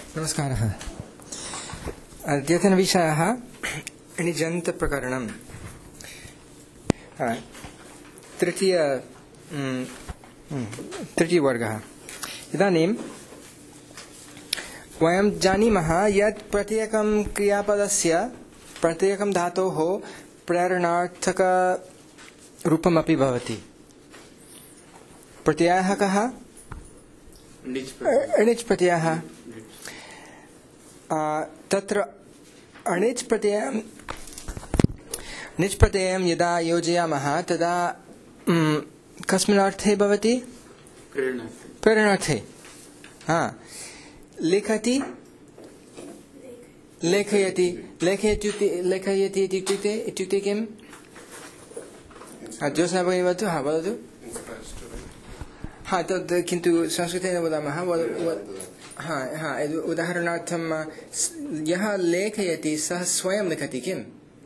नमस्कारः। अद्यतनविषयः णिजन्तप्रकरणं। तृतीयवर्गः। इदानीं वयं जानीमः यत् प्रत्येकं क्रियापदस्य प्रत्येकं धातोः प्रेरणार्थकरूपमपि भवति। प्रत्ययः कः? णिच् प्रत्ययः। तत्र णिच् प्रत्ययं यदा योजयामः तदा कस्मिन् अर्थे भवति? प्रेरणार्थे। लिखति, लेखयति। लेखयति इत्युक्ते किम्? ज्योत्स्ना भगिनी वदतु। वदतु। तद् किन्तु संस्कृतेन वदामः। उदाहरणार्थं यः लेखयति सः स्वयं लिखति किम्?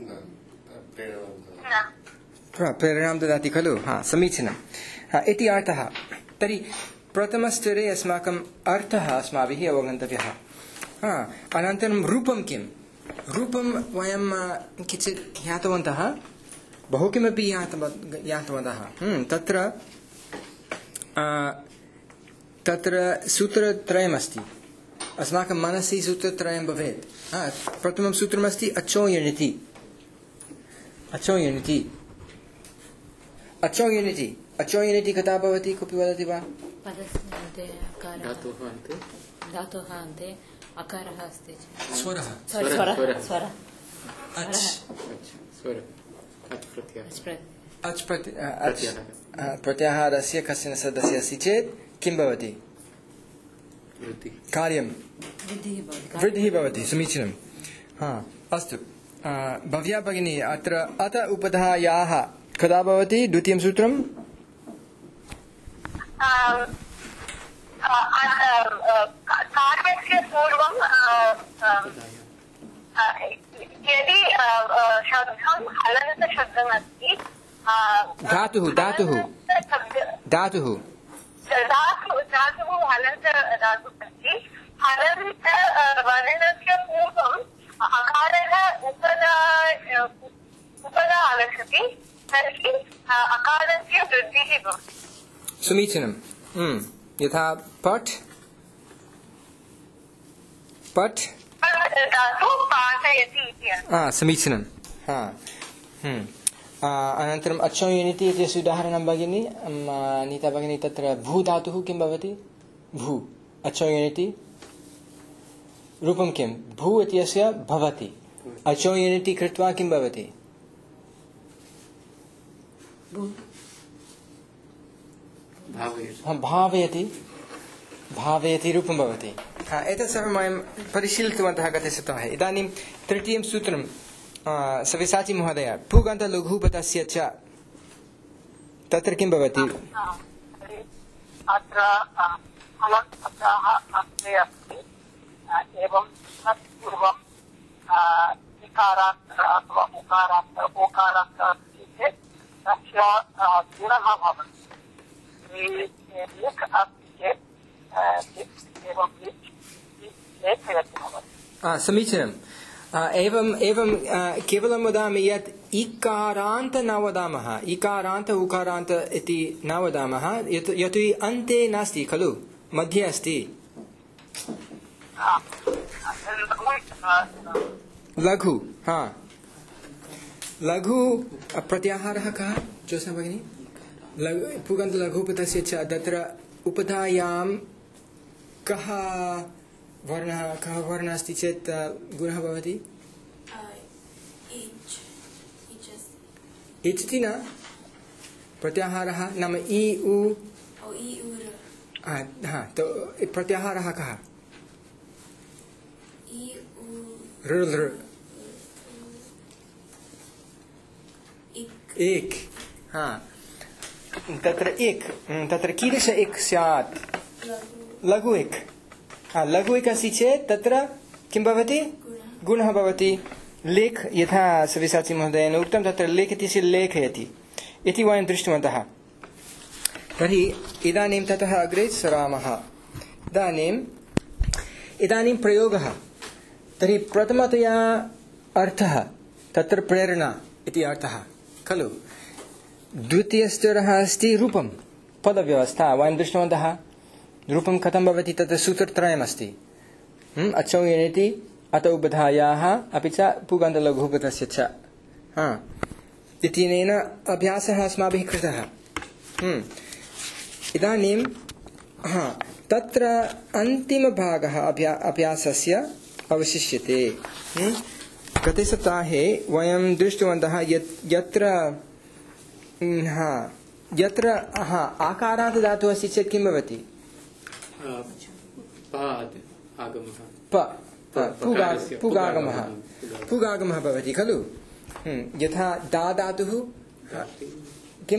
प्रेरणां ददाति खलु। समीचीनम्। इति अर्थः। तर्हि प्रथमस्तरे अस्माकम् अर्थः अस्माभिः अवगन्तव्यः। अनन्तरं रूपं किम्? रूपं वयं किञ्चित् ज्ञातवन्तः, बहु किमपि ज्ञातवन्तः। तत्र सूत्रत्रयमस्ति। अस्माकं मनसि सूत्रत्रयं भवेत्। प्रथमं सूत्रमस्ति अचो यणिति। अचो यणिति कदा भवति? कोऽपि वदति वा? धातोः अन्ते अकारः अस्ति। स्वरः। प्रत्याहारस्य कश्चन सदस्य अस्ति चेत् किं भवति? कार्यं वृद्धिः भवति। समीचीनम्। अस्तु भव्या भगिनी, अत्र अत उपधायाः कदा भवति द्वितीयं सूत्रं? कार्यस्य पूर्वं यदि शब्दं हलन्तशब्दमस्ति, धातुः हलन्त धातुः अस्ति, हलन्त वर्णस्य पूर्वम् अकारः उपदा आगच्छति, तर्हि अकारस्य वृद्धिः भवति। समीचीनम्। यथा पठ् धातु पाठयति इति। समीचीनम्। अनन्तरम् अचो यणिति इत्यस्य उदाहरणं भगिनी, नीता भगिनी, तत्र भू धातुः किं भवति? भू। अचो यणिति रूपं किं? भू इत्यस्य भवति। अचो यणिति कृत्वा किं भवति? भावयति रूपं भवति। एतत् सर्वं वयं परिशीलितवन्तः गते सप्ताहे। इदानीं तृतीयं सूत्रं सव्यसाची महोदय, पुगन्तलघुपतस्य च तत्र किं भवति? अत्र फलशब्दः अस्ति एवं तत्पूर्वं इकारात् अथवा उकारात् ओकारात् अस्ति चेत् तस्य गुणः भवति। लिख् अस्ति चेत् एवं लेखयति भवति। समीचीनम्। एवं केवलं वदामि यत् इकारान्त न वदामः, इकारान्त उकारान्त इति न वदामः, यतोहि अन्ते नास्ति खलु, मध्ये अस्ति। लघु। लघु प्रत्याहारः कः? ज्योत्स्ना भगिनी, पुगन्तलघुपतस्य च तत्र उपधायां कः वर्णः अस्ति चेत् गुणः भवति? इति न प्रत्याहारः नाम इ उ। तो प्रत्याहारः कः? एक। तत्र कीदृश एक स्यात्? लघु एक। लघु एक अस्ति चेत् तत्र किं भवति? गुणः भवति। लेख, यथा सव्यसाची महोदयेन उक्तं, तत्र लेखति चेत् लेखयति इति वयं दृष्टवन्तः। तर्हि इदानीं ततः अग्रे सरामः। इदानीं इदानीं प्रयोगः तर्हि प्रथमतया अर्थः तत्र प्रेरणा इति अर्थः खलु द्वितीयस्तरः अस्ति रूपं पदव्यवस्था वयं दृष्टवन्तः रूपं कथं भवति तत्र सूत्रत्रयमस्ति अचौ यणिति अतौ बधायाः अपि च पुगन्धलघुपथस्य च इत्यनेन अभ्यासः अस्माभिः कृतः इदानीं तत्र अन्तिमभागः अभ्यासस्य अवशिष्यते गते सप्ताहे वयं दृष्टवन्तः यत्र आकारात् धातुः अस्ति चेत् किं भवति पुगागमः भवति खलु यथा दा धातुः किं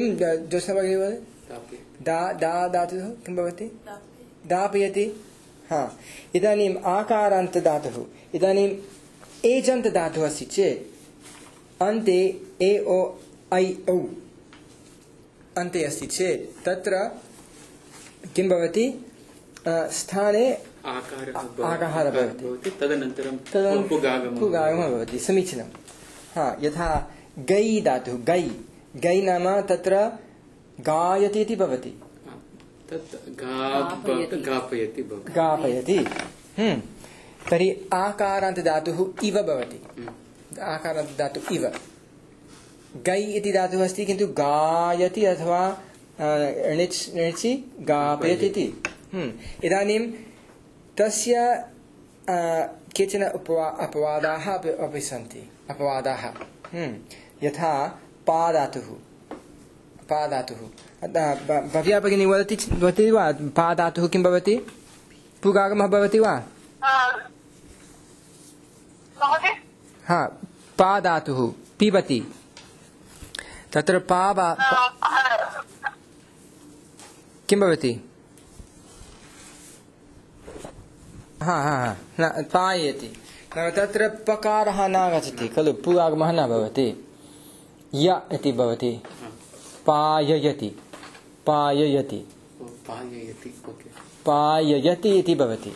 दा धातुः किं भवति दापयति इदानीम् आकारान्त धातुः इदानीम् एजन्त धातुः अस्ति चेत् अन्ते ए ओ ऐ औ अन्ते अस्ति चेत् तत्र किं भवति स्थाने आकारः भवति तदनन्तरं पुगागमः भवति समीचीनं यथा गै धातुः गै नाम तत्र गायति इति भवति गापयति तर्हि आकारान्त धातुः इव भवति आकारान्त धातुः इव गै इति धातुः अस्ति किन्तु गायति अथवा णिचि गापयति इति इदानीं तस्य केचन अपवादाः अपि सन्ति अपवादाः यथा पाधातुः भव्या भगिनी वदति वा पाधातुः किं भवति पुगागमः भवति वा पाधातुः पिबति तत्र किं भवति पायति तत्र पकारः नागच्छति खलु पुगागमः न भवति य इति भवति पाययति इति भवति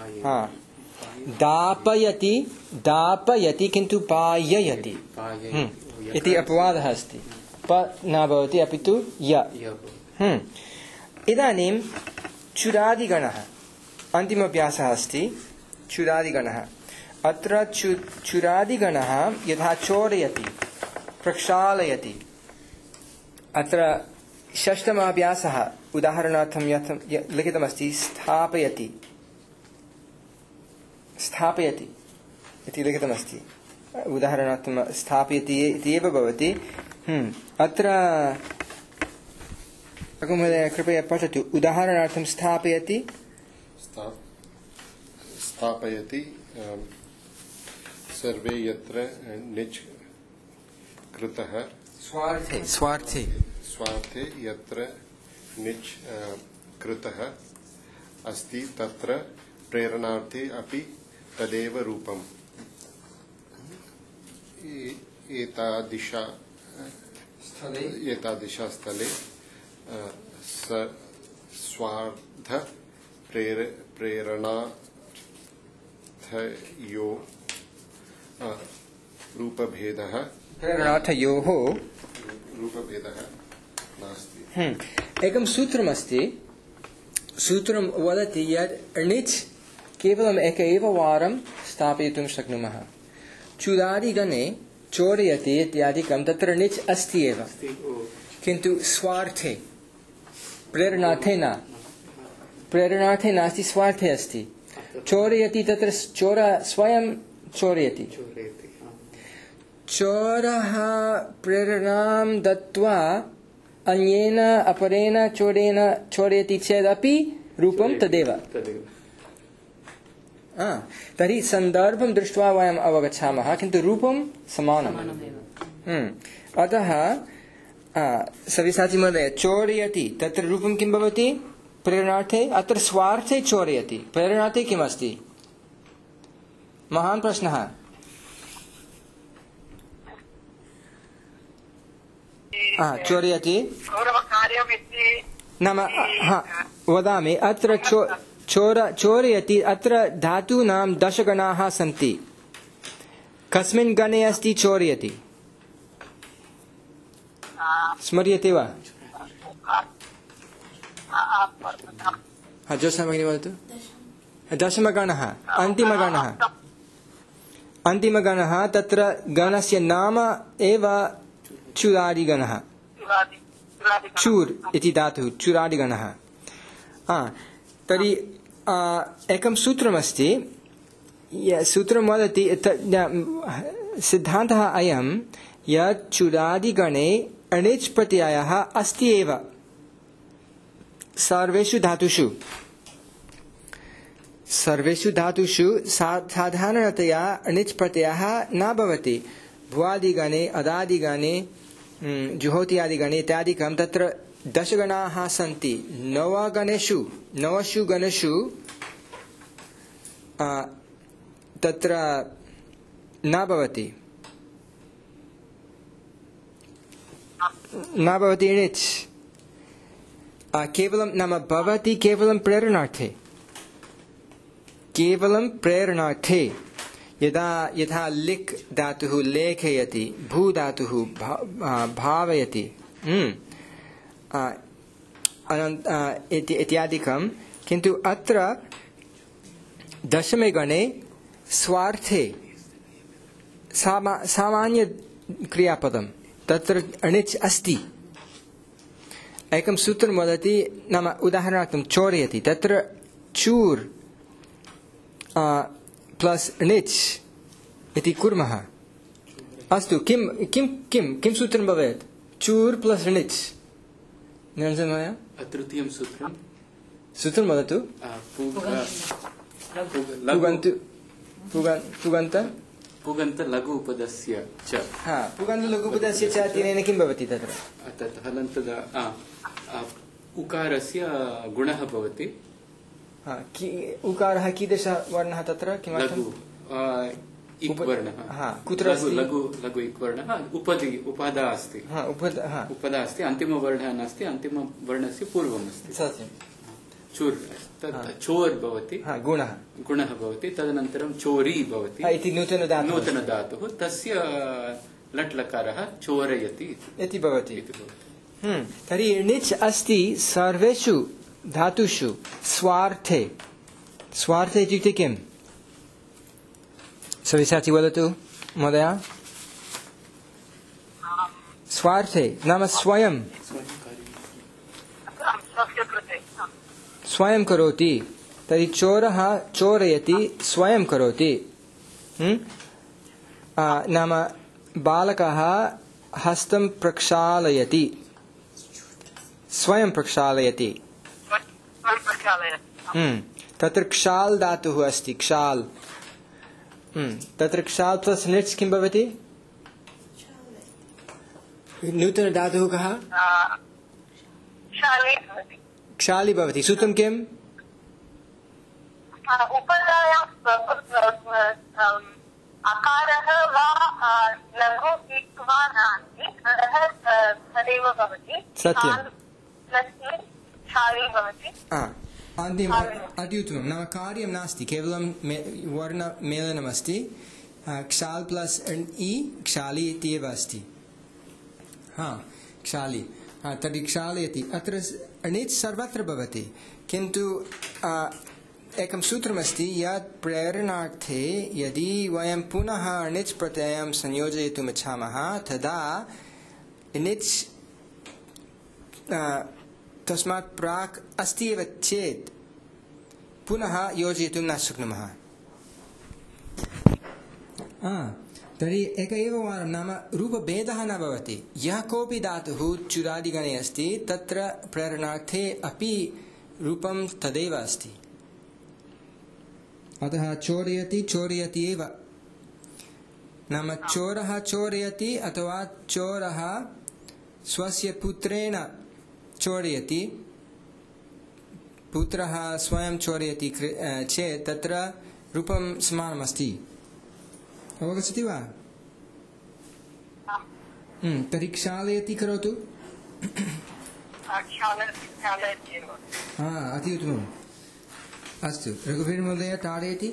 दापयति किन्तु पाययति इति अपवादः अस्ति प न भवति अपि तु य इदानीं चुरादिगणः अन्तिमोऽभ्यासः अस्ति चुरादिगणः अत्र चुरादिगणः यथा चोरयति प्रक्षालयति अत्र षष्ठमः अभ्यासः उदाहरणार्थं लिखितमस्ति स्थापयति इति लिखितमस्ति उदाहरणार्थं स्थापयति इति एव भवति अत्र महोदय कृपया पठतु उदाहरणार्थं स्थापयति सर्वे यत्र निच कृतः स्वार्थे यत्र निच कृतः अस्ति तत्र प्रेरणार्थे अपि तदेव रूपम् एतादृशा स्थले स्वार्थ प्रेरणार्थयो रूपभेदः नास्ति। एकं सूत्रमस्ति सूत्रं वदति यत् णिच् केवलम् एक एव वारं स्थापयितुं शक्नुमः चुरादिगणे चोरयति इत्यादिकं तत्र णिच् अस्ति एव किन्तु स्वार्थे प्रेरणार्थे नास्ति स्वार्थे अस्ति चोरयति तत्र चोर स्वयं चोरयति चोरः प्रेरणां दत्वा अन्येन अपरेण चोरेण चोरयति चेदपि रूपं तदेव तर्हि सन्दर्भं दृष्ट्वा वयम् अवगच्छामः किन्तु रूपं समानम् अतः सव्यसाची महोदय चोरयति तत्र रूपं किं भवति प्रेरणार्थे अत्र स्वार्थे चोरयति प्रेरणार्थे किमस्ति महान् प्रश्नः चोरयति नाम वदामि अत्र चोरयति अत्र धातूनां दशगणाः सन्ति कस्मिन् गणे अस्ति चोरयति स्मर्यते वा जोत्स्ना भगिनी वदतु दशमगणः अन्तिमगणः तत्र गणस्य नाम एव चूरादिगणः चूर् इति धातुः चूरादिगणः तर्हि एकं सूत्रमस्ति सूत्रं वदति सिद्धान्तः अयं यत् चूरादिगणे अणिच् प्रत्ययः अस्ति एव सर्वेषु धातुषु साधारणतया अणिच् प्रत्ययः न भवति भुवादिगणे अदादिगणे जुहोत्यादिगणे इत्यादिकं तत्र दशगणाः सन्ति नवषु गणेषु तत्र न भवति इणिच् केवलं नाम भवति केवलं प्रेरणार्थे यथा लिक् धातुः लेखयति भू धातुः भावयति इत्यादिकं किन्तु अत्र दशमे गणे स्वार्थे सामान्य क्रियापदं तत्र अणिच् अस्ति एकं सूत्रं वदति नाम उदाहरणार्थं चोरयति तत्र चूर् प्लस् णिच् इति कुर्मः अस्तु किं सूत्रं भवेत् चूर् प्लस् णिच् निरञ्जन महोदय तृतीयं सूत्रं वदतु पुगन्त लघु उपदस्य च पुगन्त लघु उपदस्य च तेन किं भवति तत्र तत् हलन्तद उकारस्य गुणः भवति उकारः कीदृशवर्णः तत्र किमर्थं इक्वर्णः कुत्र अस्ति लघु इक्वर्णः उपदा अस्ति उपदा अस्ति अन्तिमवर्णः नास्ति अन्तिमवर्णस्य पूर्वम् अस्ति सत्यं चूर् चोर् भवति गुणः भवति तदनन्तरं चोरी भवति इति नूतनधातुः तस्य लट् लकारः चोरयति इति भवति तर्हि णिच् अस्ति सर्वेषु धातुषु स्वार्थे इत्युक्ते किम् सविसाचि वदतु महोदय स्वार्थे नाम स्वयं करोति तर्हि चोरः चोरयति स्वयं करोति नाम बालकः हस्तं प्रक्षालयति स्वयं प्रक्षालयति तत्र क्षाल् धातुः अस्ति क्षाल् तत्र क्षाल् प्लस् णिच् किं भवति नूतनधातुः कः क्षालि भवति सूत्रं किम् अकारः वा लघु इक्वा नास्ति तदेव भवति सत्यं क्षालि भवति अति उत्तमं नाम कार्यं नास्ति केवलं वर्णमेलनमस्ति क्षाल् प्लस् इ क्षालि इत्येव अस्ति क्षालि तर्हि क्षालयति अत्र णिच् सर्वत्र भवति किन्तु एकं सूत्रमस्ति यत् प्रेरणार्थे यदि वयं पुनः णिच् प्रत्ययं संयोजयितुम् इच्छामः तदा णिच् तस्मात् प्राक् अस्ति एव चेत् पुनः योजयितुं न शक्नुमः तर्हि एक एव वारं नाम रूपभेदः न भवति यः कोऽपि धातुः चुरादिगणे अस्ति तत्र प्रेरणार्थे अपि रूपं तदेव अस्ति अतः चोरयति एव नाम चोरः चोरयति अथवा चोरः स्वस्य पुत्रेण चोरयति पुत्रः स्वयं चोरयति चेत् तत्र रूपं समानमस्ति अवगच्छति वा तर्हि क्षालयति करोतु अति उत्तमं अस्तु रघुवीरमहोदय ताडयति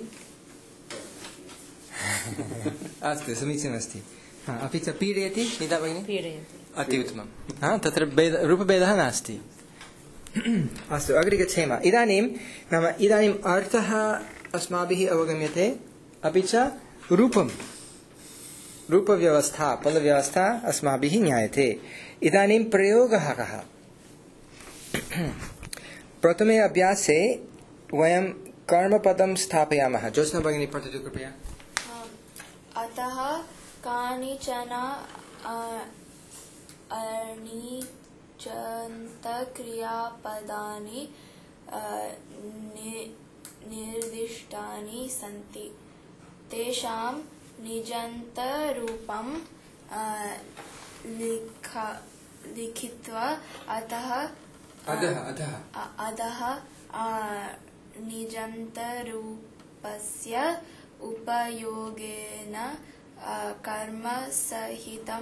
अस्तु समीचीनमस्ति अपि च पीडयति नीता भगिनी पीडयति अति उत्तमं तत्र रूपभेदः नास्ति अस्तु अग्रे गच्छेम इदानीम् अर्थः अस्माभिः अवगम्यते अपि च रूपव्यवस्था पदव्यवस्था अस्माभिः ज्ञायते इदानीं प्रयोगः कः प्रथमे अभ्यासे वयं कर्मपदं स्थापयामः ज्योत्स्ना भगिनी पठतु कृपया अतः कानिचन अनिचन्तक्रियापदानि निर्दिष्टानि सन्ति तेषां निजन्तरूपं लिखित्वा अधः निजन्तरूपस्य उपयोगेन कर्मसहितं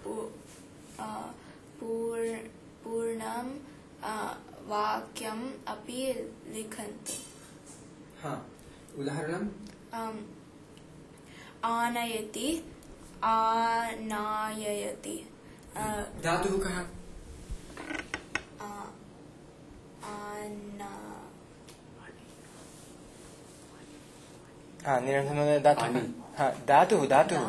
पूर्णं वाक्यम् अपि लिखन्तु उदाहरणं आनयति आनाययति धातुः कः धातुः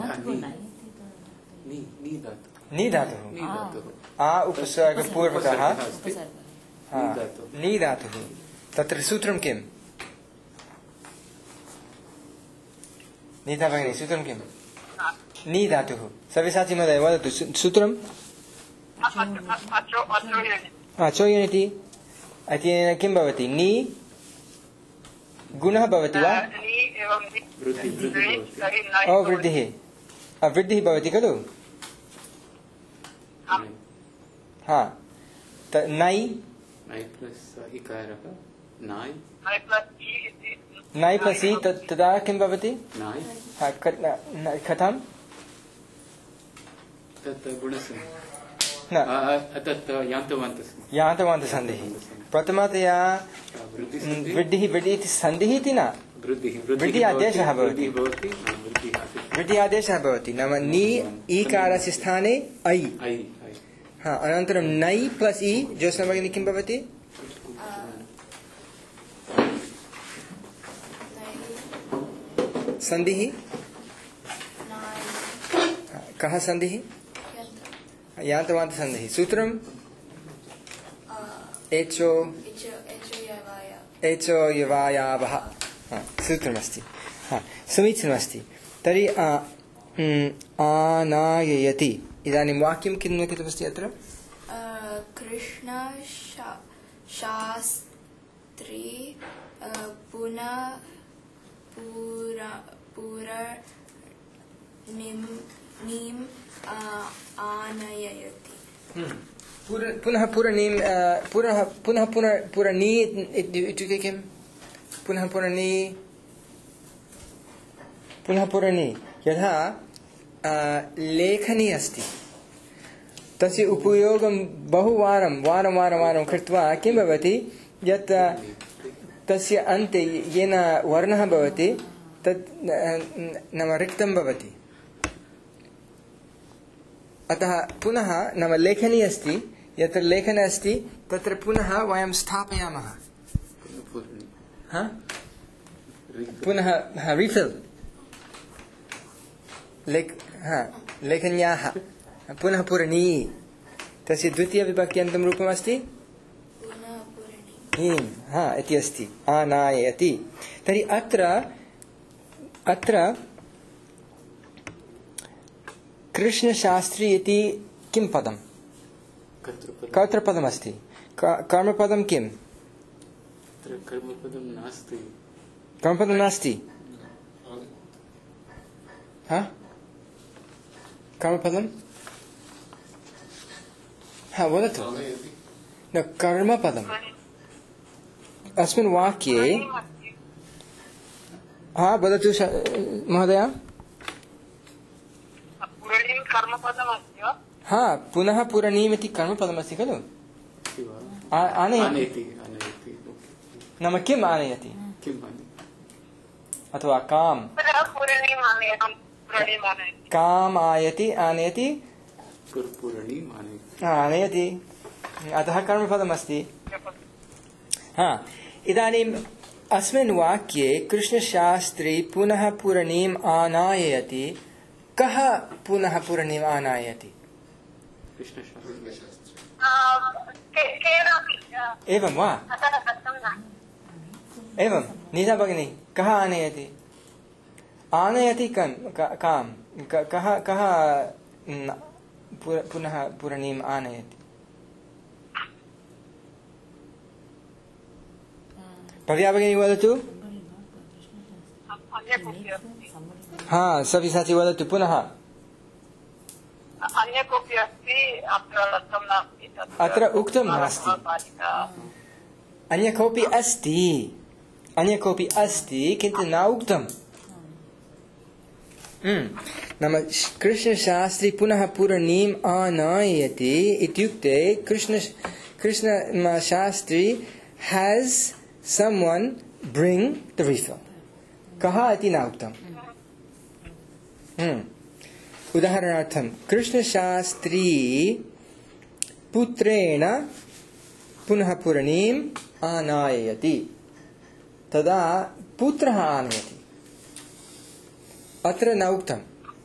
नी धातुः आ उपसर्गपूर्वकः नी धातुः तत्र सूत्रं किम् नीता भगिनी सूत्रं किम् नी धातुः सव्यसाची महोदय वदतु सूत्रम् अचोयनिति अतेन किं भवति नी गुणः भवति वा वृद्धिः भवति खलु नै नै प्लस् इ तदा किं भवति कथं यान्तवान्तसन्धिः प्रथमतया वृद्धिः इति सन्धिः इति न वृद्धि आदेशः भवति नाम नी ईकारस्य स्थाने ऐ अनन्तरं नै प्लस् इ ज्योत्स्ना भगिनी किं भवति सन्धिः कः सन्धिः यान्तवान्तसन्धिः सूत्रं एचो यवायावः सूत्रमस्ति समीचीनमस्ति तर्हि आनाययति इदानीं वाक्यं किं लिखितमस्ति अत्र कृष्णशास्त्री पुनः पूरणीम् आनयति पुनः पूरणी इत्युक्ते किं पुनः पूरणी यथा लेखनी अस्ति तस्य उपयोगं वारं कृत्वा किं भवति यत् तस्य अन्ते येन वर्णः भवति तत् नाम रिक्तं भवति अतः पुनः नाम लेखनी अस्ति यत्र लेखन अस्ति तत्र पुनः वयं स्थापयामः पुनः रिफिल् लेखन्याः पुनः पूरणी तस्य द्वितीयविभक्त्यन्तं रूपमस्ति इति अस्ति आनायति तर्हि अत्र कृष्णशास्त्री इति किं पदं कर्तृपदमस्ति कर्मपदं किम् कर्मपदं नास्ति कर्मपदं वदतु न कर्मपदम् अस्मिन् वाक्ये वदतु महोदय पुनः पूरणीमिति कर्मपदमस्ति खलु आनयति नाम किम् आनयति किं माने अथवा काम काम आयति आनयति आनयति अतः कर्मपदमस्ति। इदानीम् अस्मिन् वाक्ये कृष्णशास्त्री पुनः पूरणीम् आनाययति। कः पुनः पूरणीम् आनायति? एवं वा? एवं नीता भगिनी, कः आनयति? आनयति काम्? कः पुनः पूरणीम् आनयति? भव्या भगिनी वदतु। सव्यसाची वदतु पुनः। अत्र उक्तं नास्ति। अन्य कोऽपि अस्ति किन्तु न उक्तम्। नाम कृष्णशास्त्री पुनः पूरणीम् आनायति इत्युक्ते Krishnashastri has someone bring the refill. कः इति न उक्तम्। उदाहरणार्थं कृष्णशास्त्री पुत्रेण पुनः पूरणीम् आनाययति, तदा पुत्रः आनयति। अत्र न उक्तम्।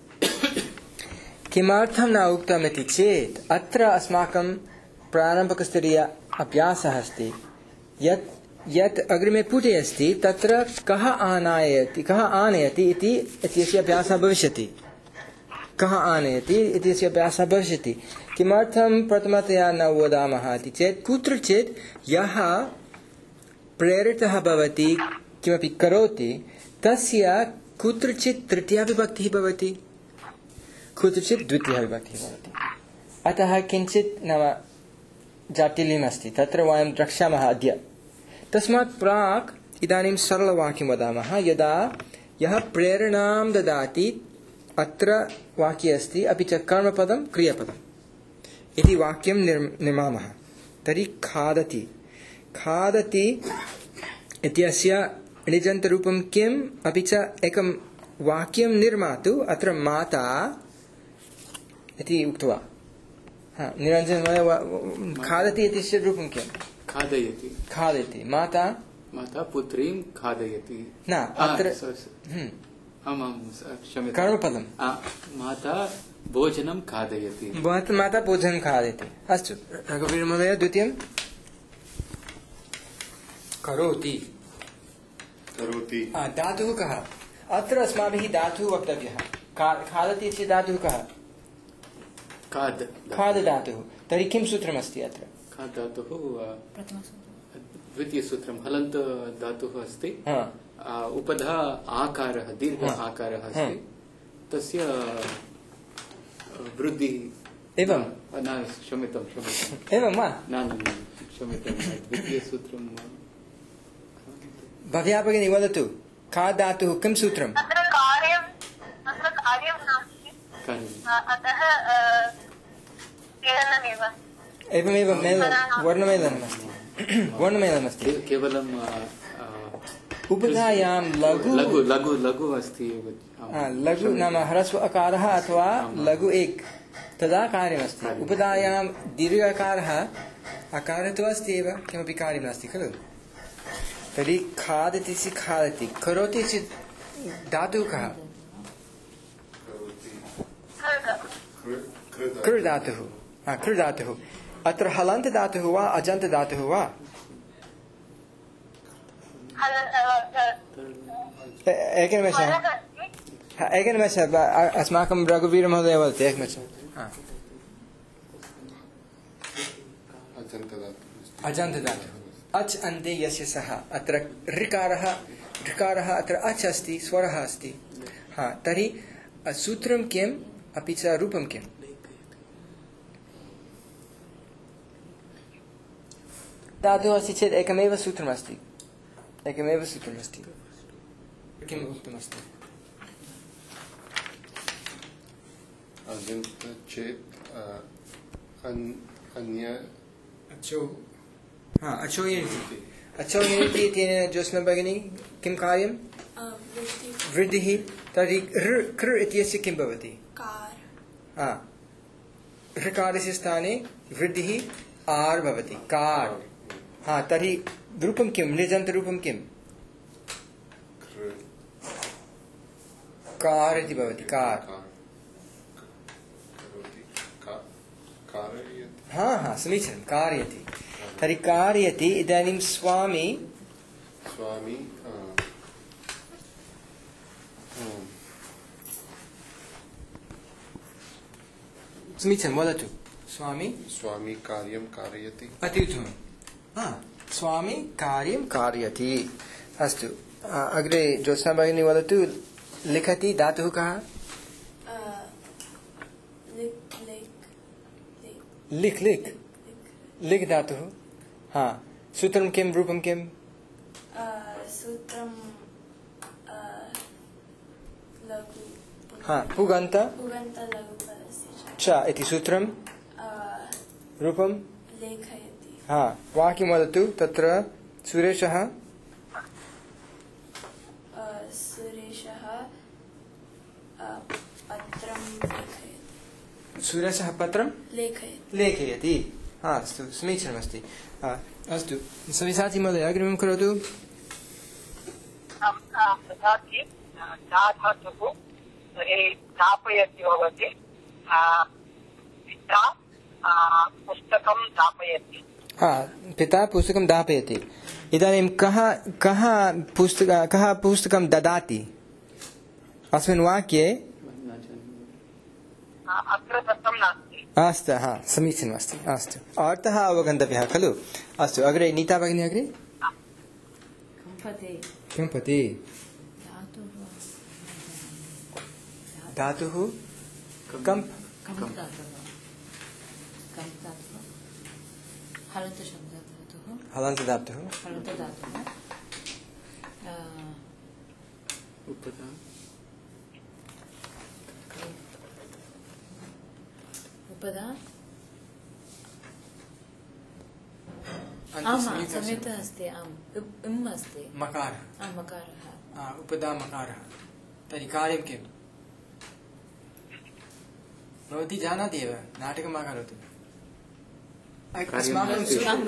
किमर्थं न उक्तम् इति चेत् अत्र अस्माकं प्रारम्भिकस्तरीय अभ्यासः अस्ति यत् अग्रिमे पुटे अस्ति तत्र कः आनयति इति इत्यस्य अभ्यासः भविष्यति। कः आनयति इत्यस्य अभ्यासः भविष्यति। किमर्थं प्रथमतया न वदामः इति चेत् कुत्रचित् यः प्रेरितः भवति किमपि करोति तस्य कुत्रचित् तृतीया विभक्तिः भवति, कुत्रचित् द्वितीया विभक्तिः भवति। अतः किञ्चित् नाम जाटिल्यमस्ति, तत्र वयं द्रक्ष्यामः अद्य। तस्मात् प्राक् इदानीं सरलवाक्यं वदामः। यदा यः प्रेरणां ददाति, अत्र वाक्ये अस्ति अपि च कर्मपदं क्रियापदम् इति वाक्यं निर्मामः। तर्हि खादति, खादति इत्यस्य णिजन्तरूपं किम्? अपि च एकं वाक्यं निर्मातु। अत्र माता इति उक्त्वा निरञ्जन खादति इत्यस्य रूपं किम्? खादयति। खादति। माता पुत्रीं खादयति। न अत्र कर्मपदं माता भोजनं खादयति। माता भोजनं खादति। अस्तु रघुवीरमहोदय, द्वितीयं करोति। धातुः कः? अत्र अस्माभिः धातुः वक्तव्यः। खादति इति धातुः कः? खाद धातुः। तर्हि किं सूत्रमस्ति अत्र? खाद धातुः द्वितीयसूत्रं हलन्त धातुः अस्ति। उपधा आकारः, दीर्घ आकारः अस्ति, तस्य वृद्धिः। एवं क्षम्यतां एवं वा? न क्षम्यतां, द्वितीयसूत्रं। भव्या भगिनी वदतु, का धातुः किं सूत्रम्? एवमेव वर्णमेलनमस्ति। वर्णमेलनमस्ति। केवलं उपधायां लघु अस्ति। लघु नाम ह्रस्व अकारः अथवा लघु एक, तदा कार्यमस्ति। उपधायां दीर्घ अकारः, अकारः तु अस्ति एव, किमपि कार्यं नास्ति खलु। तर्हि खादति इति खादति। करोति इति धातुः कः? कृ धातुः। कृ धातुः। अत्र हलन्त धातुः वा अजन्त धातुः वा? एकनिमेषः अस्माकं रघुवीरमहोदय वदति। एकनिमेषः। अजन्त धातुः। अच् अन्ते यस्य सः, अत्र ऋकारः अत्र अच् अस्ति, स्वरः अस्ति। तर्हि सूत्रं किम् अपि च रूपं किम्? धातुः अस्ति चेत् एकमेव सूत्रमस्ति। किम् उक्तमस्ति? अन्य अचो अचौ यति इत्यनेन ज्योत्स्ना भगिनी किं कार्यं वृद्धिः तर्हि कृ इत्यस्य किं भवति ऋकारस्य स्थाने वृद्धिः आर् भवति कार् तर्हि रूपं किं निजन्तरूपं किं कार् इति भवति कार् समीचीनं कारयति तर्हि कारयति इदानीं स्वामी समीचीनं वदतु स्वामी कार्यं कारयति अति उत्तमं स्वामी कार्यं कारयति अस्तु अग्रे ज्योत्स्ना भगिनी वदतु लिखति धातुः कः लिख धातुः सूत्रं किं रूपं किं सूत्रं पुगन्त च इति सूत्रं रूपं लेखयति वाक्यं वदतु तत्र सुरेशः पत्रं लेखयति अस्तु समीचीनमस्ति अस्तु सविसाचि महोदय अग्रिमं करोतु दापयति भवति पिता पुस्तकं दापयति पिता पुस्तकं दापयति इदानीं कः पुस्तकं ददाति अस्मिन् वाक्ये अत्र दत्तं नास्ति अस्तु समीचीनमस्ति अस्तु अर्थः अवगन्तव्यः खलु अस्तु अग्रे नीता भगिनी अग्रे कम्पति धातुः हलन्तधातुः उपदा समेत अस्ति इम् अस्ति मकारः उपदा मकारः तर्हि कार्यं किम् भवती जानाति एव नाटकम् अकरोत् अस्माकं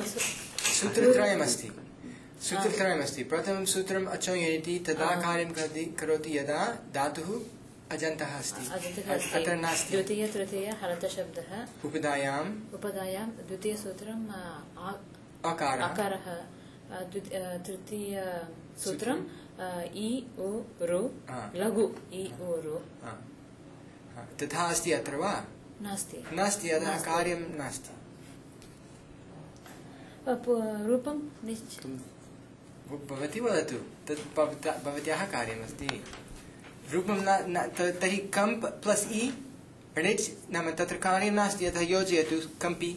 सूत्रत्रयमस्ति प्रथमं सूत्रम् अचौ यति तदा कार्यं करोति यदा धातुः अजन्तः अस्ति अत्र नास्ति द्वितीय तृतीय हलन्तशब्दः उपदायां द्वितीयसूत्रम् अकारः तृतीय सूत्रम् इ उ रु लघु इ उ रु तथा अस्ति अत्र वा नास्ति अतः कार्यं नास्ति रूपं भवती वदतु तत् भवत्याः कार्यमस्ति रूपं तर्हि कम्प् प्लस् इ णिच् नाम तत्र कार्यं नास्ति अतः योजयतु कम्पि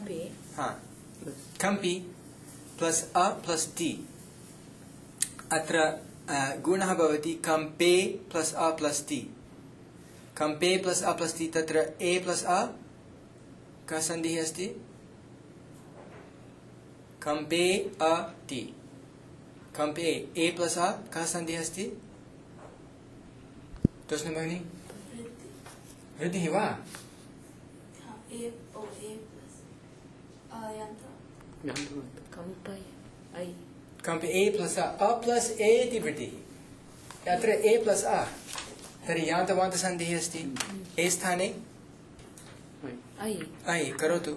प्लस् अ प्लस् ति अत्र गुणः भवति कम्पे प्लस् अ प्लस् ति कम्पे प्लस् अ प्लस् ति तत्र ए प्लस् अ कः सन्धिः अस्ति कम्पे अ ति कम्पे ए प्लस् अ कः सन्धिः अस्ति ज्योत्स्ना भगिनी वृद्धिः वा कम्पे ए प्लस् अ प्लस् ए इति वृद्धिः अत्र ए प्लस् अ तर्हि यान्तवान्तसन्धिः अस्ति ए स्थाने ऐ करोतु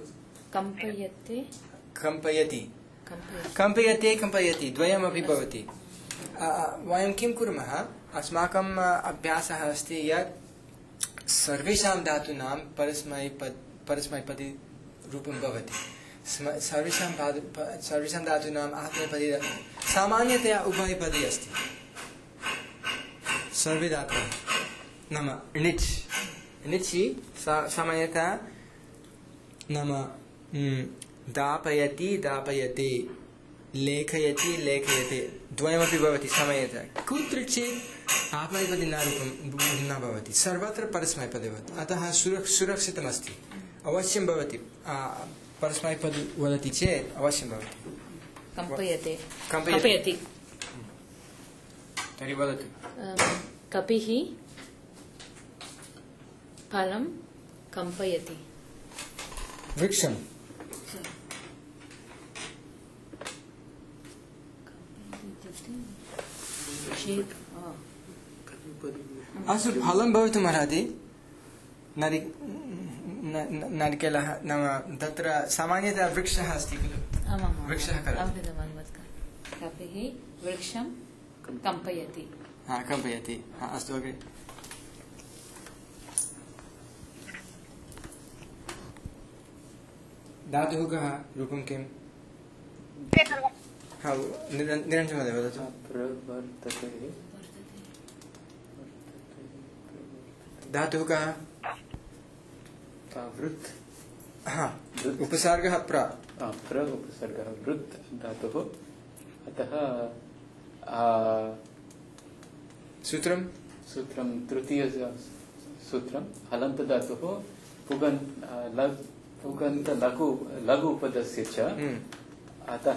कम्पयति द्वयमपि भवति वयं किं कुर्मः अस्माकम् अभ्यासः अस्ति यत् सर्वेषां धातूनां परस्मैपदी रूपं भवति सर्वेषां धातूनाम् आत्मनेपदी सामान्यतया उभयपदी अस्ति सर्वे धातवः नाम णिच् सामान्यतः नाम दापयति दापयते लेखयति लेखयते द्वयमपि भवति सामान्यतः कुत्रचित् आत्मनेपदी न भवति सर्वत्र परस्मैपदी भवति अतः सुरक्षितमस्ति अवश्यं भवति परस्मैपदी वदति चेत् अवश्यं भवति कम्पयते कम्पयति तर्हि वदतु कपिः फलं कम्पयति वृक्षं अस्तु फलं भवितुमर्हति नारिकेलः नाम तत्र सामान्यतः वृक्षः अस्ति खलु वृक्षः कपिः वृक्षं कम्पयति कम्पयति अस्तु अग्रे धातुः कः रूपं किम् निरञ्जन महोदय वदतु धातुः कः वृत् उपसर्गः प्र उपसर्गः वृत् धातुः अतः सूत्रं तृतीय सूत्रं हलन्त धातुः पुगन्त लघु उपदस्य च अतः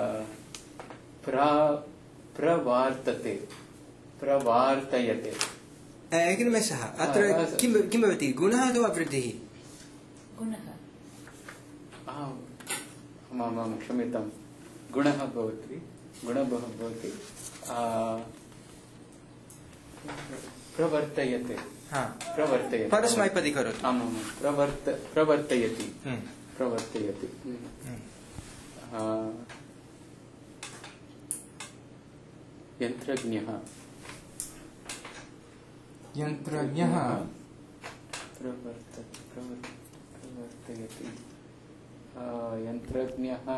प्रवार्तयते एकनिमेषः अत्र किं भवति गुणः अथवा वृद्धिः गुणः मां क्षम्यतां गुणः भवति प्रवर्तयते परस्मैपदी करोतु आमां प्रवर्तयति यन्त्रज्ञः प्रवर्तयति यन्त्रज्ञः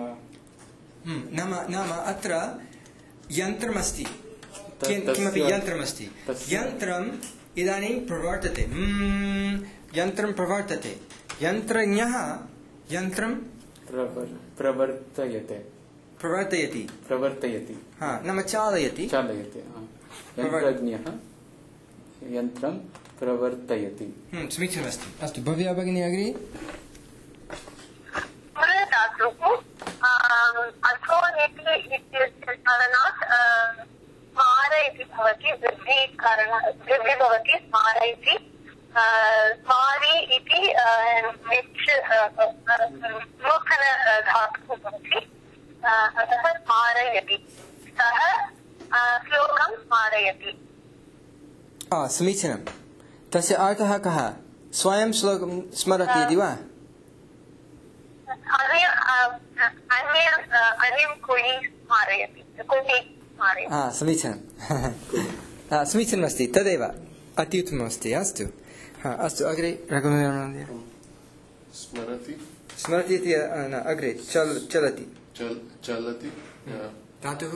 नाम अत्र यन्त्रमस्ति किमपि यन्त्रमस्ति यन्त्रम् इदानीं प्रवर्तते यन्त्रं प्रवर्तते यन्त्रज्ञः यन्त्रं प्रवर्तयति नाम चालयति यन्त्रज्ञः यन्त्रं प्रवर्तयति समीचीनमस्ति अस्तु भव्या भगिनी अग्रे स्मारयति भवति वृद्धि भवति स्मारयति स्मारि इति नूतन धातुः भवति अतः स्मारयति सः श्लोकं स्मारयति समीचीनं तस्य अर्थः कः स्वयं श्लोकं स्मरति इति वा अन्यं कोऽपि स्मारयति समीचीनं समीचीनमस्ति तदेव अत्युत्तममस्ति अस्तु अस्तु अग्रे रघुनन्दन स्मरति इति अग्रे चलति धातुः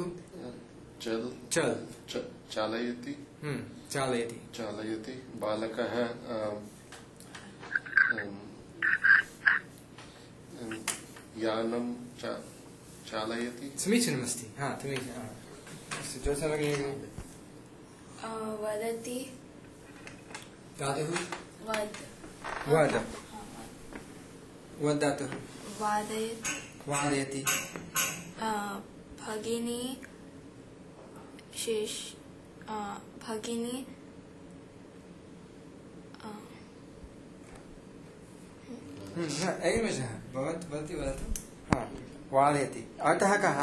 चालयति बालकः यानं चालयति समीचीनमस्ति वदति धातुः वद धातुः वादयति भगिनी भगिनी एकनिमेषः भवती वदतु वादयति अर्थः कः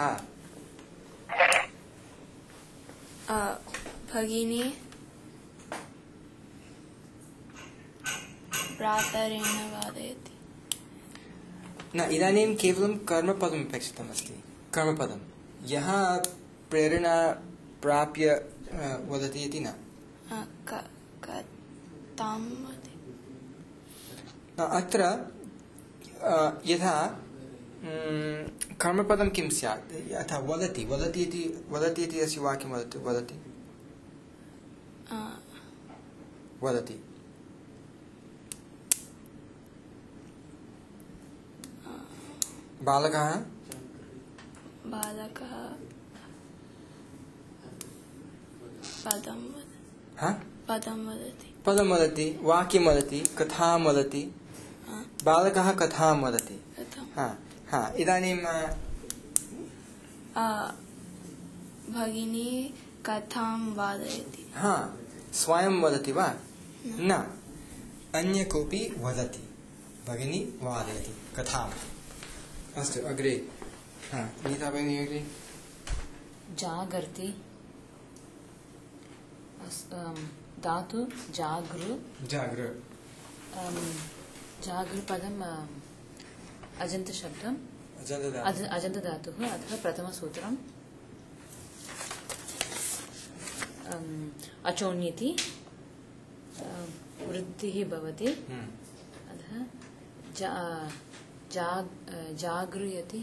भगिनी प्रातरेण वादयति न इदानीं केवलं कर्मपदम् अपेक्षितमस्ति कर्मपदं यः प्रेरणा प्राप्य वदति इति न अत्र यथा कर्मपदं किं स्यात् यथा वदति इति अस्य वाक्यं वदति बालकः पदं वदति वाक्यं वदति कथां वदति बालकः कथां वदति इदानीं भगिनी कथां वादयति। हाँ, स्वयं वदति वा? न, अन्य कोऽपि वदति। भगिनी वादयति कथाम्। अस्तु, अग्रे। हाँ, नीता भगिनी अग्रे। जागर्ति धातु जागृ जागृ जागृ पदम् अजन्त शब्दम् अजन्त धातुः। अतः प्रथमसूत्रम् अचोण्यति वृद्धिः भवति। अतः जागृयति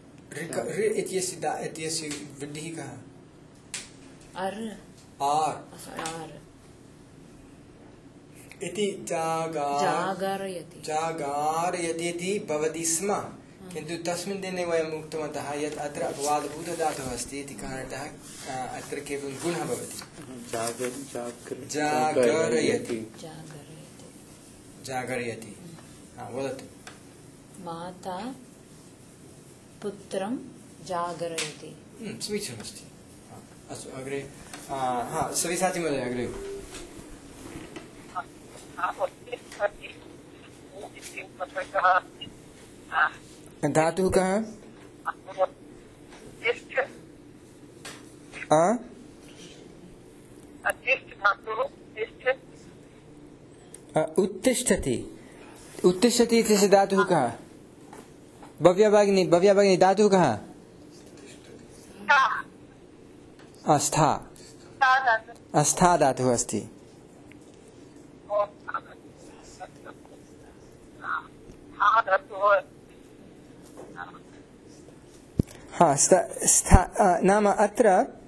इत्यस्य वृद्धिः कः? अर् इति जागारयति इति भवति स्म, किन्तु तस्मिन् दिने वयम् उक्तवन्तः यत् अत्र अपवादभूतधातुः अस्ति इति कारणतः अत्र केवलं गुणः भवति। जागरयति। वदतु। माता पुत्रं जागरयति। समीचीनमस्ति। अस्तु, अग्रे। सविसाचि महोदय अग्रे। धातुः कः? उत्तिष्ठति। उत्तिष्ठति इत्यस्य धातुः कः? भव्या भगिनी धातुः कः? अस्था धातुः अस्ति। नाम अत्र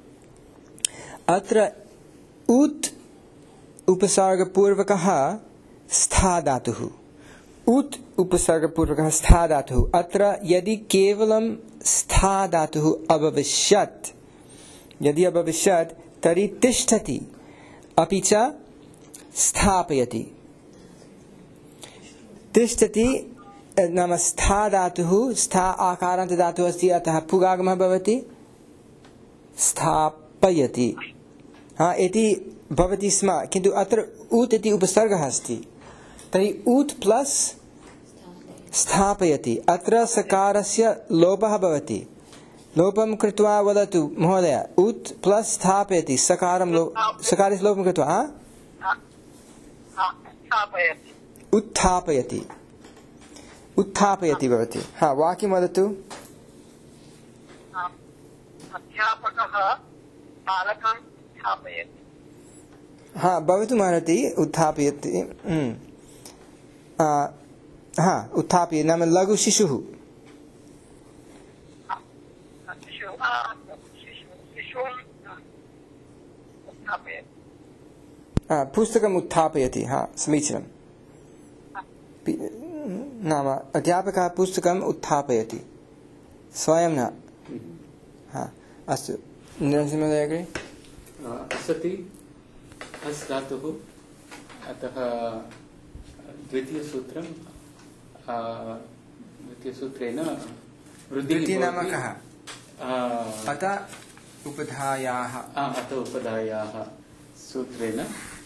उत् उपसर्गपूर्वकः स्था धातुः। उत् उपसर्गपूर्वकः स्था धातुः। अत्र यदि केवलं स्था धातुः अभविष्यत् तर्हि तिष्ठति अपि च स्थापयति। तिष्ठति नाम स्था धातुः, स्था आकारान्त धातुः अस्ति, अतः पुगागमः भवति। स्थापयति इति भवति स्म, किन्तु अत्र उत् इति उपसर्गः अस्ति, तर्हि उत् प्लस् स्थापयति। अत्र सकारस्य लोपः भवति। लोपं कृत्वा वदतु महोदय। उत् प्लस् स्थापयति, सकारस्य लोपं कृत्वा उत्थापयति भवति। वाक्यं वदतु। अध्यापकः बालकं स्थापयति। भवतु महति। उत्थापयति। उत्थापयति नाम लघु शिशुः। पुस्तकम् उत्थापयति। समीचीनम्। नाम अध्यापकः पुस्तकम् उत्थापयति, स्वयं न। अस्तु, नरसिंहमहोदय अग्रे। असति हस् धातुः। अतः द्वितीयसूत्रेण वृद्धिः नाम कः? अत उपधायाः सूत्रेण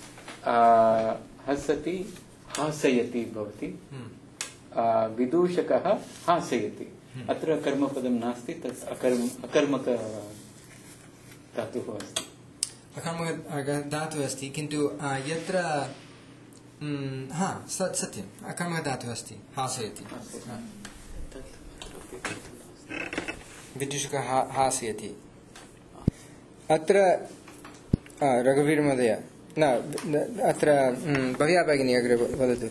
हसति हासयति भवति। विदूषकः हासयति। अत्र कर्मपदं नास्ति, तत् अकर्मक धातुः अस्ति। अकर्मक धातुः अस्ति, किन्तु यत्र सत्यम् अकर्मक धातुः अस्ति। हासयति। विदूषकः हासयति। अत्र रघुवीर महोदय न अत्र भव्या भगिनी अग्रे वदतु।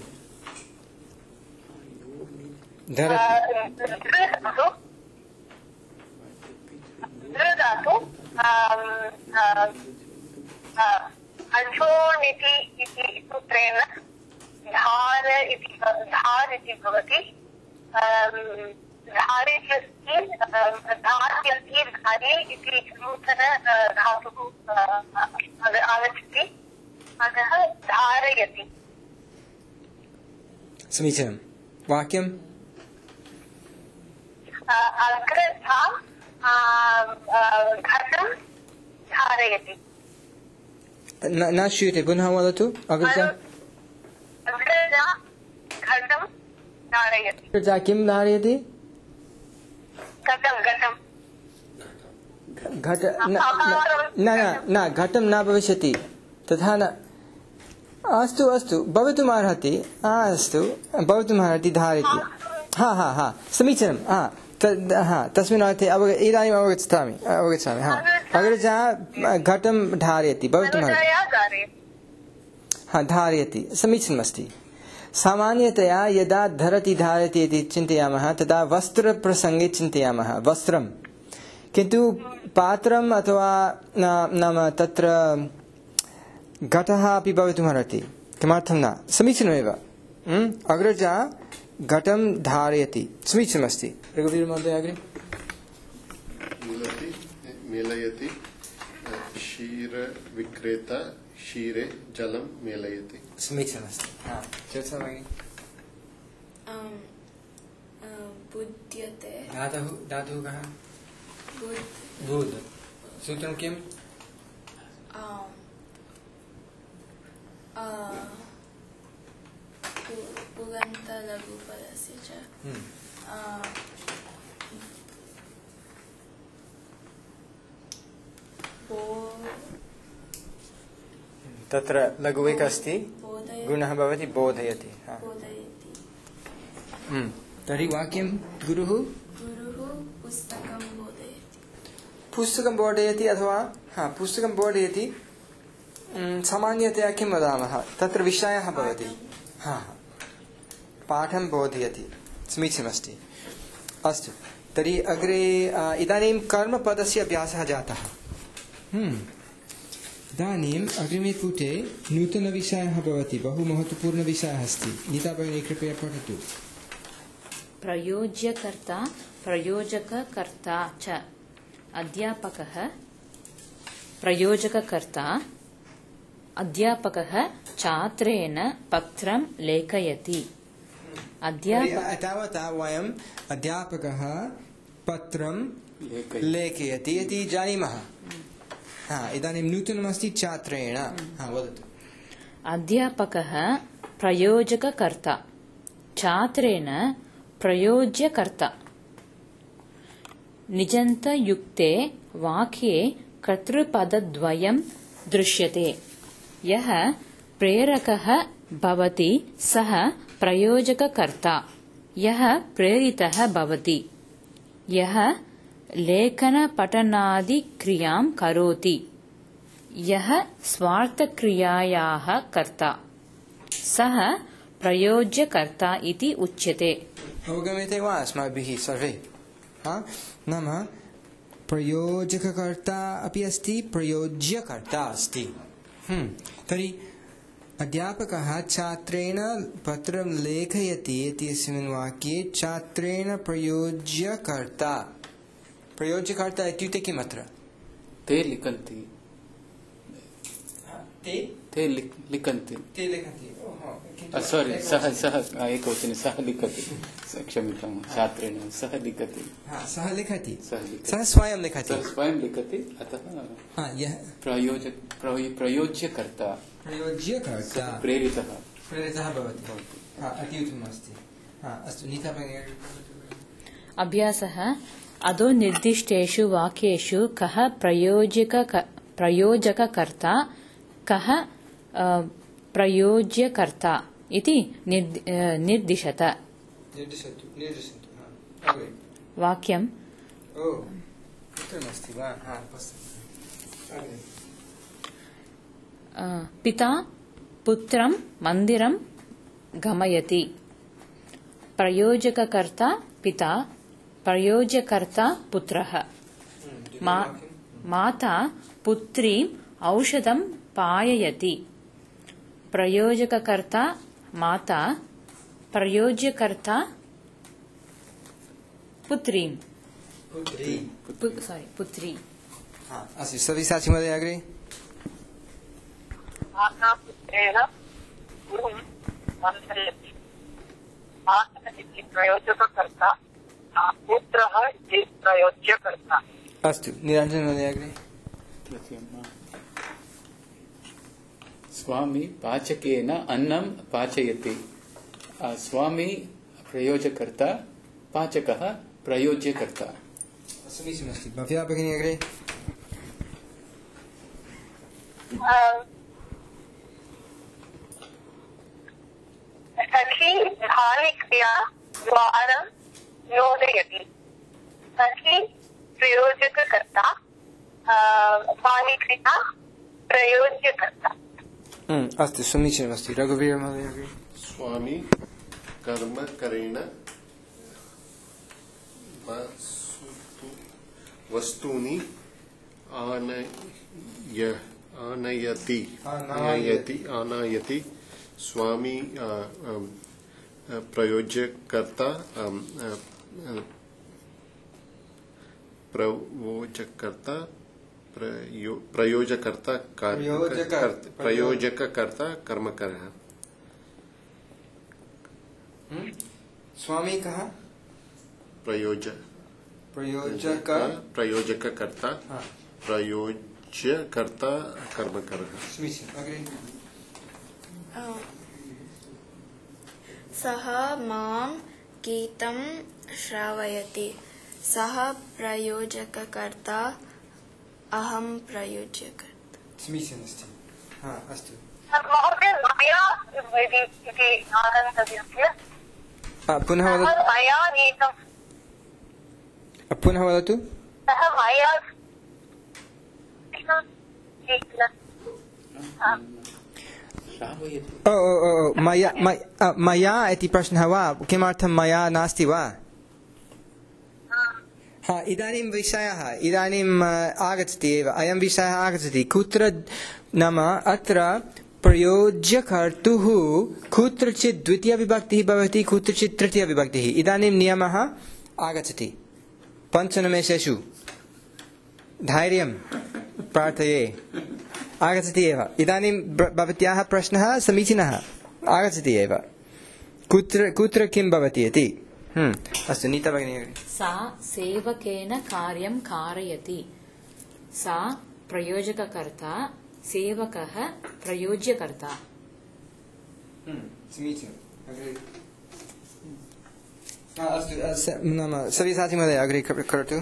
अचोणिति इति सूत्रेण धार इति भवति। धारे इति नूतन धातुः आगच्छति, अतः धारयति। समीचीनं। वाक्यम्? अग्रथा घटं धारयति। न श्रूयते, पुनः वदतु। अग्रजा घटं धारयति। अग्रजा किं धारयति? घट न घटं न भविष्यति, तथा न। अस्तु अस्तु, भवितुमर्हति। अस्तु, भवितुमर्हति, धारयति। हा हा हा, समीचीनं। तस्मिन् अर्थे इदानीम् अवगच्छामि। अग्रजा घटं धारयति, भवितुमर्हति। धारयति, समीचीनमस्ति। सामान्यतया यदा धरति धारयति इति चिन्तयामः तदा वस्त्रप्रसङ्गे चिन्तयामः, वस्त्रं। किन्तु पात्रम् अथवा नाम तत्र घटः अपि भवितुमर्हति। किमर्थं न? समीचीनमेव। अग्रजा घटं धारयति, समीचीनमस्ति। रघुवीरमहोदय अग्रे। मेलयति, क्षीरविक्रेता क्षीरे जलं मेलयति। समीचीनमस्ति। चर्चा भगिनी। बुध्यते। धातुः कः? बुद्। सूत्रं किम्? पुगन्तलघुपदस्य च तत्र लघु एक अस्ति, गुणः भवति बोधयति। तर्हि वाक्यं गुरुः पुस्तकं बोधयति। पुस्तकं बोधयति अथवा पुस्तकं बोधयति। सामान्यतया किं वदामः? तत्र विषयः भवति। पाठं बोधयति, समीचीनमस्ति। अस्तु, तर्हि अग्रे इदानीं कर्मपदस्य अभ्यासः जातः। इदानीम् अग्रिमे पुटे नूतनविषयः भवति, बहु महत्वपूर्णविषयः अस्ति। नीता भगिनी कृपया पठतु। प्रयोज्यकर्ता प्रयोजककर्ता च। अध्यापकः प्रयोजककर्ता। अध्यापकः छात्रेण पत्रं लेखयति। तावता वयम् अध्यापकः पत्रं लेखयति इति जानीमः। इदानीं नूतनमस्ति छात्रेण। वदतु। अध्यापकः प्रयोजककर्ता, छात्रेण प्रयोज्यकर्ता। निजन्तयुक्ते वाक्ये कर्तृपदद्वयं दृश्यते। यः प्रेरकः भवति सः प्रयोजककर्ता। यः प्रेरितः भवति। यः लेखनपठनादिक्रियां करोति। यः स्वार्थक्रियायाः कर्ता सः प्रयोज्यकर्ता इति उच्यते। अवगम्यते वा अस्माभिः सर्वे? नाम प्रयोजककर्ता अपि अस्ति, प्रयोज्यकर्ता अस्ति। तर्हि अध्यापकः छात्रेण पत्रं लेखयति इत्यस्मिन् वाक्ये छात्रेण प्रयोज्यकर्ता। प्रयोज्यकर्ता इत्युक्ते किम् अत्र? ते लिखन्ति। ते लिखन्ति। सॉरी, सः एकवचने सः लिखति। क्षम्यतां, छात्रेण सः लिखति। सः लिखति। सः स्वयं लिखति। स्वयं लिखति। अतः प्रयोज्यकर्ता। प्रयोज्यकर्ता प्रेरितः भवति। अति उत्तममस्ति। अस्तु, नीता भगिनी। अभ्यासः। अधो निर्दिष्टेषु वाक्येषु कः प्रयोजककर्ता, कः प्रयोज्यकर्ता इति निर्दिशत। वाक्यं पिता पुत्रं मन्दिरं गमयति। प्रयोजककर्ता पिता, प्रयोज्यकर्ता पुत्रः। माता पुत्रीम् औषधं पाययति। प्रयोजककर्ता माता, प्रयोज्यकर्ता पुत्री। अस्तु, सविसाचि महोदय अग्रे। माता पुत्रेण गुरुं वन्दयति। माता इति प्रयोजककर्ता, पुत्रः इति प्रयोज्यकर्ता। अस्तु निरञ्जन महोदय अग्रे स्वामी पाचकेन अन्नं पाचयति स्वामी प्रयोजकर्ता पाचकः प्रयोज्यकर्ता समीचीनमस्ति भव्या भगिनी अग्रे सखी भाविक्रिया द्वारं नोदयति सखी प्रयोजककर्ता भाविक्रिया प्रयोज्यकर्ता अस्तु समीचीनमस्ति रघुवीर महोदय स्वामी कर्मकरेण वस्तूनि आनयति स्वामी प्रयोजकर्ता प्रयोजककर्ता कर्मकरः स्वामी कहा प्रयोजककर्ता प्रयोज्यकर्ता कर्मकरः सः मां गीतं श्रावयति सः प्रयोजककर्ता अहं प्रयोज्यकर्ता समीचीनमस्ति अस्तु महोदय मया इति आगन्तव्यस्य पुनः वदतु मया नीतं पुनः वदतु सः मया मया इति प्रश्नः वा किमर्थं मया नास्ति वा इदानीं विषयः इदानीम् आगच्छति एव अयं विषयः आगच्छति कुत्र नाम अत्र प्रयोज्यकर्तुः कुत्रचित् द्वितीयविभक्तिः भवति कुत्रचित् तृतीयविभक्तिः इदानीं नियमः आगच्छति 5 निमेषेषु धैर्यं प्रार्थये आगच्छति एव इदानीं भवत्याः प्रश्नः समीचीनः आगच्छति एव कुत्र किं भवति इति अस्तु नीता भगिनी सा सेवकेन कार्यं कारयति सा प्रयोजककर्ता सेवकः प्रयोज्यकर्ता समीचीनम् अस्तु नाम सव्यसाची महोदय अग्रे करोतु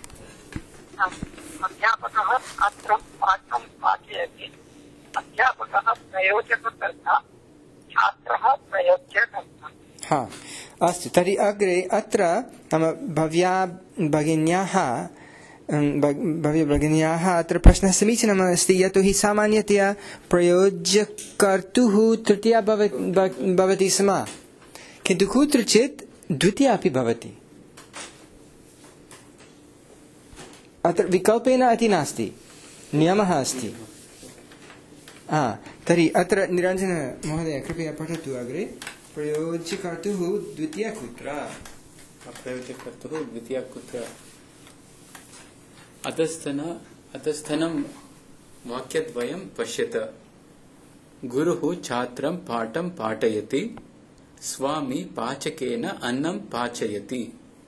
अध्यापकः अत्र पाठं पाठयति अध्यापकः प्रयोजककर्ता छात्रः प्रयोज्यकर्ता अस्तु तर्हि अग्रे अत्र नाम भव्यभगिन्याः अत्र प्रश्नः समीचीनम् अस्ति यतोहि सामान्यतया प्रयोज्यकर्तुः तृतीया भवति स्म किन्तु कुत्रचित् द्वितीया अपि भवति अत्र विकल्पेन अति नास्ति नियमः अस्ति तर्हि अत्र निरञ्जन महोदय कृपया पठतु अग्रे प्रयोज्यकर्तुः द्वितीया कुत्र प्रयोजकर्तुः द्वितीया कुत्र अधस्थनं वाक्यद्वयं पश्यत गुरुः छात्रं पाठं पाठयति स्वामी पाचकेन अन्नं पाचयति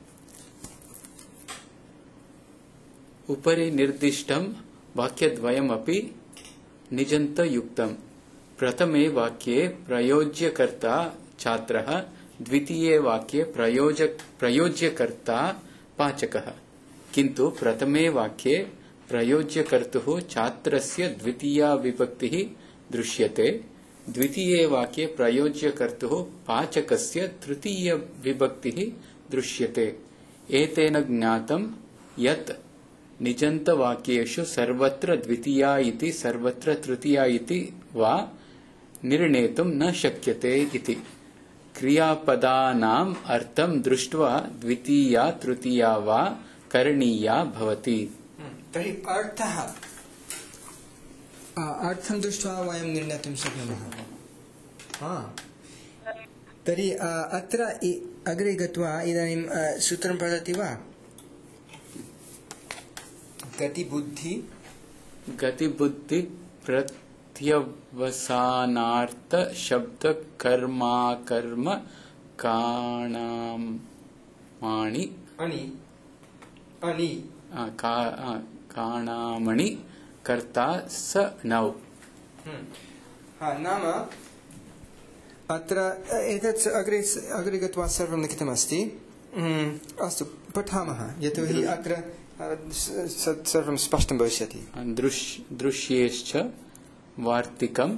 उपरि निर्दिष्टं वाक्यद्वयमपि निजन्तयुक्तम् प्रथमे वाक्ये प्रयोज्यकर्ता छात्रः द्वितीये वाक्ये प्रयोज्यकर्ता पाचकः किन्तु प्रथमे वाक्ये प्रयोज्यकर्तुः छात्रस्य द्वितीया विभक्तिः दृश्यते द्वितीये वाक्ये प्रयोज्यकर्तुः पाचकस्य तृतीय विभक्तिः दृश्यते एतेन ज्ञातं यत् निजन्तवाक्येषु सर्वत्र द्वितीया इति सर्वत्र तृतीया इति वा निर्णेतुं न शक्यते इति क्रियापदानाम् अर्थं दृष्ट्वा द्वितीया तृतीया वा करणीया भवति तर्हि अर्थं दृष्ट्वा वयं निर्णेतुं शक्नुमः तर्हि अत्र अग्रे गत्वा इदानीं सूत्रं पठति वा गतिबुद्धि प्रत्यवसानार्थ शब्द कर्माकर्म काणामाणि काणामणि कर्ता स नौ। नाम अत्र एतत् अग्रे गत्वा सर्वं लिखितमस्ति। अस्तु पठामः, यतोहि अत्र सर्वं स्पष्टं भविष्यति। दृश्येश्च वार्तिकं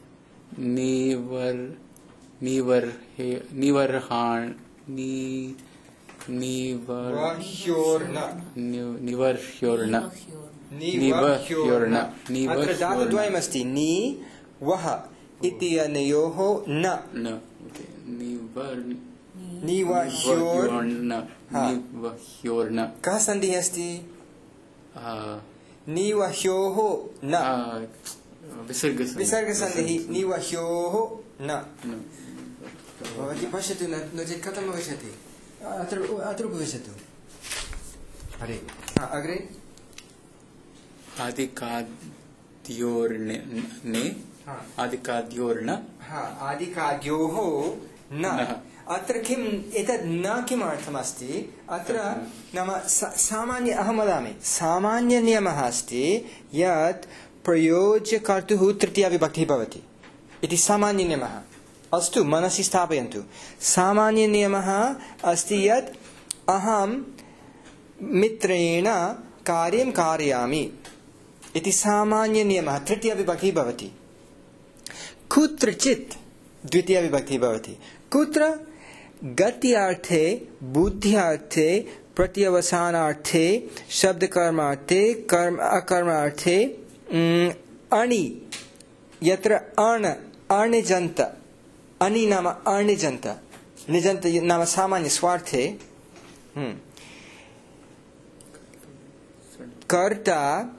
निवर्ह्योर्न। अत्र धातुद्वयमस्ति, नि वः इति अनयोः न निवर्ह्योर्न। कः सन्धिः अस्ति? निवह्योः न, विसर्गसन्धिः निवह्योः न। भवती पश्यतु, नो चेत् कथं भविष्यति? अत्र उपविशतु। अरे अग्रे आदिकाद्योर्न आदिकाद्योः न। अत्र किम् एतत् न किमर्थमस्ति? अत्र नाम सामान्य, अहं वदामि, सामान्यनियमः अस्ति यत् प्रयोज्यकर्तुः तृतीया विभक्तिः भवति इति सामान्यनियमः। अस्तु, मनसि स्थापयन्तु। सामान्यनियमः अस्ति यत् अहं मित्रेण कार्यं कारयामि इति सामान्यनियमः, तृतीया विभक्तिः भवति। कुत्रचित् द्वितीया विभक्तिः भवति। कुत्र? गत्यार्थे, बुद्ध्यार्थे, प्रत्यवसानार्थे, शब्दकर्मार्थे, अकर्मार्थे, अणि, यत्र अणिजन्त, अणि नाम अणिजन्त, निजन्त नाम सामान्य स्वार्थे, कर्ता,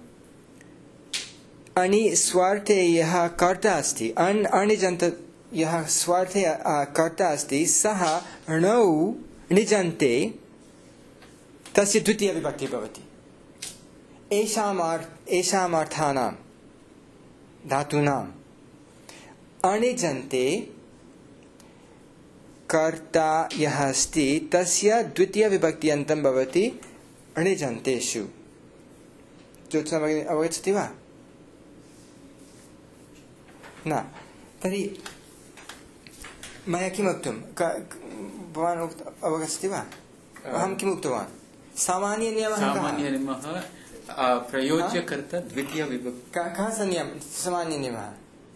अणि स्वार्थे यः कर्ता अस्ति, अणिजन्त यः स्वार्थे कर्ता अस्ति, सः णौ निजन्ते, तस्य द्वितीया विभक्तिः भवति। एषामर्थानां धातूनाम् अणिजन्ते कर्ता यः अस्ति, तस्य द्वितीया विभक्त्यन्तं भवति अणिजन्तेषु। ज्योत्स्ना भगिनी अवगच्छति वा? न। तर्हि मया किमुक्तं? भवान् अवगच्छति वा? अहं किम् उक्तवान्? सामान्यनियमः प्रयोज्यकर्ता द्वितीया विभक्ति। कः सामान्यनियमः?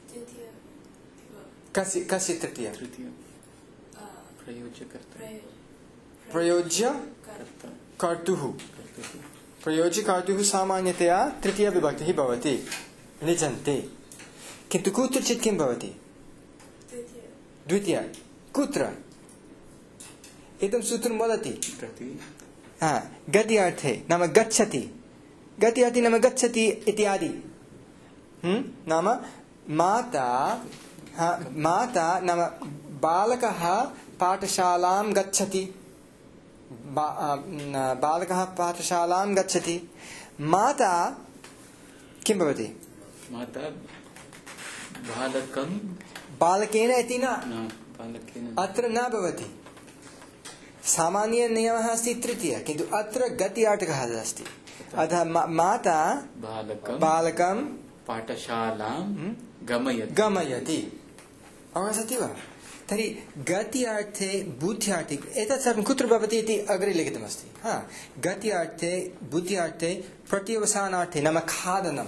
कस्य तृतीया? प्रयोज्य कर्तुः। प्रयोज्य कर्तुः सामान्यतया तृतीया विभक्तिः भवति, निजन्ते। किन्तु कुत्रचित् किं भवति? द्वितीया। कुत्र? एतं सूत्रं वदति। गत्यार्थे नाम गच्छति, गत्यार्थे नाम गच्छति इत्यादि। नाम माता नाम बालकः पाठशालां गच्छति, बालकः पाठशालां गच्छति। माता किं भवति? माता बालकेन इति न, अत्र न भवति। सामान्यनियमः अस्ति तृतीया, किन्तु अत्र गत्यार्थकः अस्ति। अतः माता बालकं पाठशालां गमयति। अवगच्छति वा? तर्हि गत्यार्थे, बुद्ध्यार्थे, एतत् सर्वं कुत्र भवति इति अग्रे लिखितमस्ति। गत्यार्थे, बुद्ध्यार्थे, प्रत्यवसानार्थे नाम खादनं,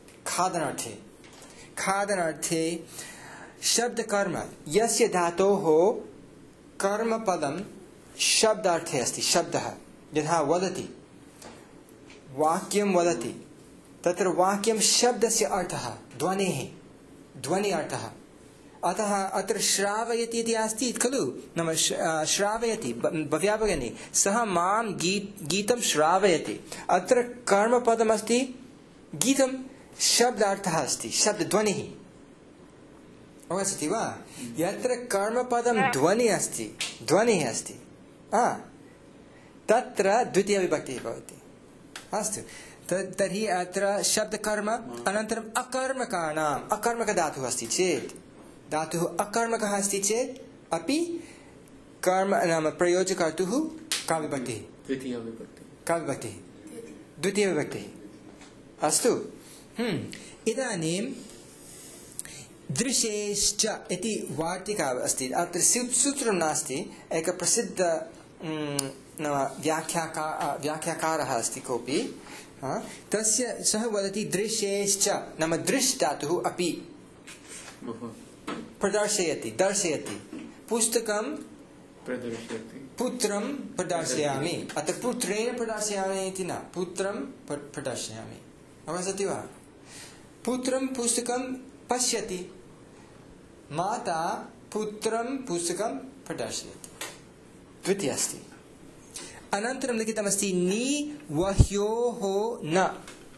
खादनार्थे शब्दकर्म, यस्य धातोः कर्मपदं शब्दार्थे अस्ति। शब्दः यथा वदति, वाक्यं वदति, तत्र वाक्यं शब्दस्य अर्थः ध्वनेः, ध्वनि अर्थः। अतः अत्र श्रावयति इति अस्ति खलु, नाम श्रावयति भव्याभगिनी, सः मां गीतं श्रावयति। अत्र कर्मपदमस्ति गीतं, शब्दार्थः अस्ति, शब्दध्वनिः। अवगच्छति वा? यत्र कर्मपदं ध्वनिः अस्ति, तत्र द्वितीया विभक्तिः भवति। अस्तु, तर्हि अत्र शब्दकर्म, अनन्तरम् अकर्मकाणाम्, अकर्मकधातुः अस्ति चेत्, धातुः अकर्मकः अस्ति चेत् अपि कर्म नाम प्रयोज्यकर्तुः का विभक्तिः? द्वितीया विभक्तिः। का विभक्तिः? द्वितीयविभक्तिः अस्तु इदानीं दृशेश्च इति वार्तिका अस्ति अत्र सूत्रं नास्ति एक प्रसिद्ध व्याख्याकारः अस्ति कोऽपि तस्य सः वदति दृशेश्च नाम दृश् धातुः अपि प्रदर्शयति दर्शयति पुस्तकं प्रदर्शयति पुत्रं प्रदर्शयामि अत्र पुत्रेण प्रदर्शयामि इति न पुत्रं प्रदर्शयामि अवगच्छति वा पुत्रं पुस्तकं पश्यति माता पुत्रं पुस्तकं प्रदर्शयति द्वितीय अस्ति अनन्तरं लिखितमस्ति नि वह्योः न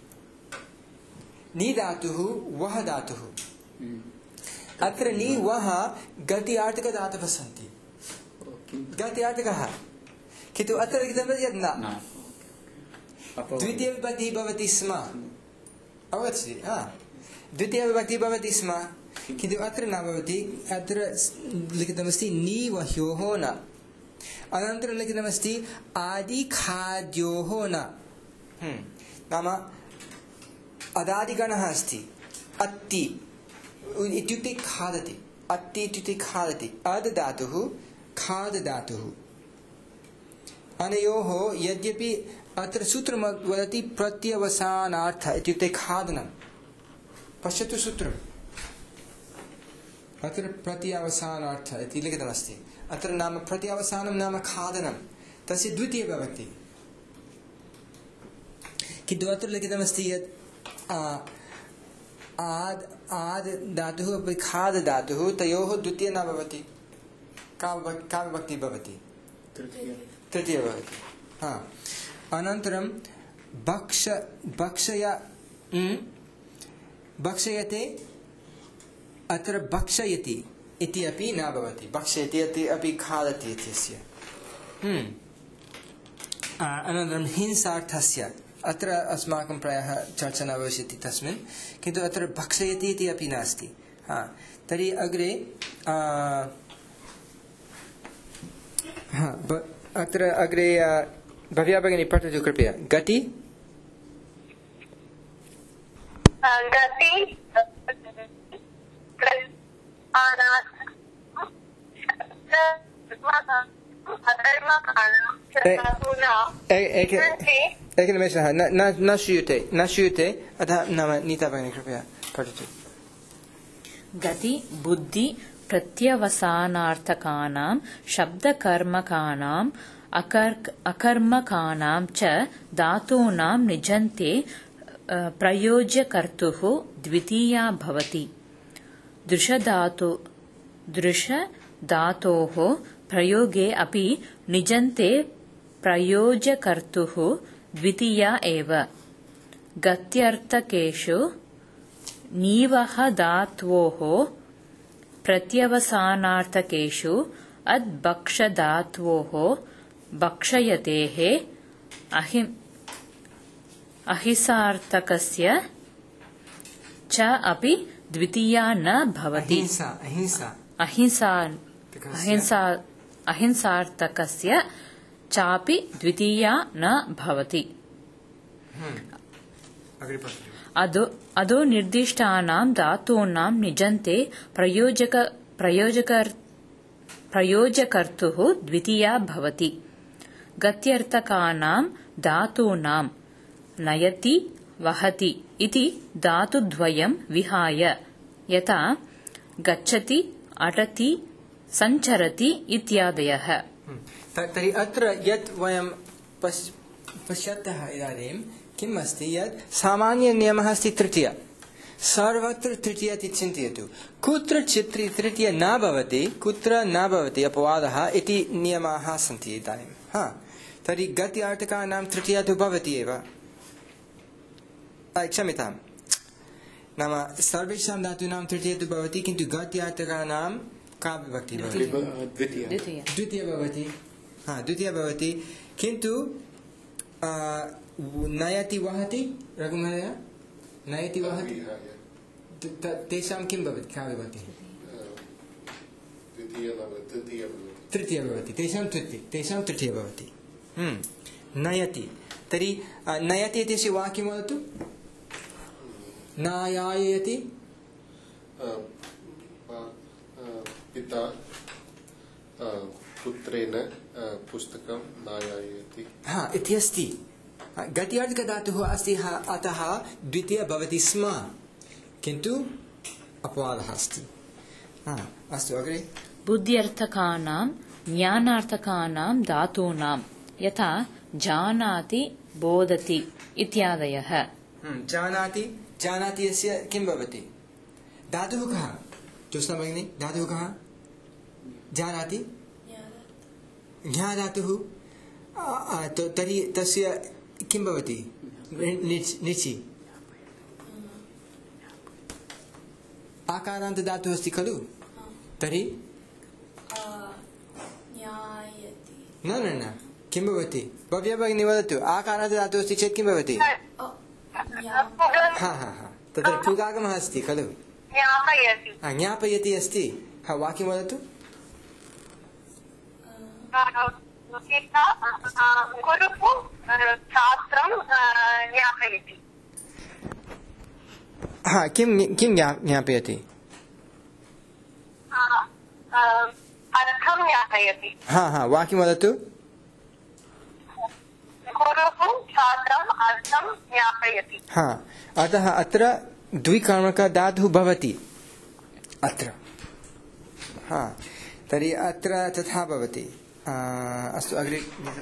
नि धातुः वः धातुः अत्र नि वः गत्यार्थकधातवः सन्ति गत्यार्थकः किन्तु अत्र लिखितं यत् न द्वितीयविभक्तिः भवति स्म अवगच्छति द्वितीयविभक्तिः भवति स्म किन्तु अत्र न भवति अत्र लिखितमस्ति नि वह्योः न अनन्तरं लिखितमस्ति आदिखाद्योः न नाम अदादिगणः अस्ति अत्ति इत्युक्ते खादति अत्ति इत्युक्ते खादति अद् धातुः खाद धातुः अनयोः यद्यपि अत्र सूत्रं वदति प्रत्यवसानार्थ इत्युक्ते खादनं पश्यतु सूत्रम् अत्र प्रत्यवसानार्थ इति लिखितमस्ति अत्र नाम प्रत्यवसानं नाम खादनं तस्य द्वितीयविभक्ति किन्तु अत्र लिखितमस्ति यत् आद् धातुः अपि खाद धातुः तयोः द्वितीय न भवति का विभक्ति भवति तृतीय भवति अनन्तरं भक्षयते अत्र भक्षयति इति अपि न भवति भक्षयति इति अपि खादति इत्यस्य अनन्तरं हिंसार्थस्य अत्र अस्माकं प्रायः चर्चा न भविष्यति तस्मिन् किन्तु अत्र भक्षयति इति अपि नास्ति तर्हि अग्रे अत्र अग्रे भव्या भगिनी पठतु कृपया गति एकनिमेषः न श्रूयते अतः नाम नीता भगिनी कृपया पठतु गति बुद्धि प्रत्यवसानार्थकानां शब्दकर्मकानाम् अकर्मकानां च धातूनां निजन्ते प्रयोज्यकर्तुः द्वितीया भवति दृशधातोः प्रयोगे अपि निजन्ते प्रयोज्यकर्तुः द्वितीया एव गत्यर्थकेषु नीवः धात्वोः प्रत्यवसानार्थकेषु अद्भक्षधात्वोः भक्षयतेः अहिंसार्थकस्य च अपि द्वितीया न भवति अहिंसार्थकस्य चापि द्वितीया न भवति अदो निर्दिष्टानां धातूनां निजन्ते प्रयोजकर्तुः द्वितीया भवति गत्यर्थकानां धातूनां नयति वहति इति धातुद्वयं विहाय यथा गच्छति अटति सञ्चरति इत्यादयः तर्हि अत्र यत् वयं पश्यतः इदानीं किम् अस्ति यत् सामान्यनियमः अस्ति तृतीय सर्वत्र तृतीय इति चिन्तयतु कुत्रचित् तृतीय न भवति कुत्र न भवति अपवादः इति नियमाः सन्ति इदानीं तर्हि गत्यार्थकानां तृतीय तु भवति एव क्षम्यतां नाम सर्वेषां धातूनां तृतीय तु भवति किन्तु गत्यार्थकानां का विभक्ति भवति द्वितीय भवति किन्तु नयति वहति रघुमहोदय नयति वहति तेषां किं भवति का विभक्तिः तृतीय भवति तेषां तृतीय भवति नयति तर्हि नयति इत्यस्य वाक्यं वदतु। नायायति पिता पुत्रेण पुस्तकं नायायति। हा इति अस्ति। गत्यर्थकधातुः अस्ति, अतः द्वितीय भवति स्म, किन्तु अपवादः अस्ति। अस्तु अग्रे। बुद्ध्यर्थकानां ज्ञानार्थकानां धातूनां यथा जानाति बोधति इत्यादयः। जानाति जानाति यस्य किं भवति? धातुः कः? ज्योत्स्ना भगिनी, धातुः कः? जानाति ज्ञा धातुः। तर्हि तस्य किं भवति? निचि आकारान्त धातुः अस्ति खलु? तर्हि न न न किं भवति? भव्या भगिनी वदतु। आकारान्त धातुः अस्ति चेत् किं भवति? हा हा हा तत्र पुगागमः अस्ति खलु? ज्ञापयति अस्ति। हा वाक्यं वदतु। हा किं ज्ञापयति? अर्थं ज्ञापयति। हा हा वाक्यं वदतु। गुरुः छात्रम् अर्थं ज्ञापयति। हा अतः अत्र द्विकर्मकः धातुः भवति अत्र। हा तर्हि अत्र तथा भवति। अस्तु अग्रे।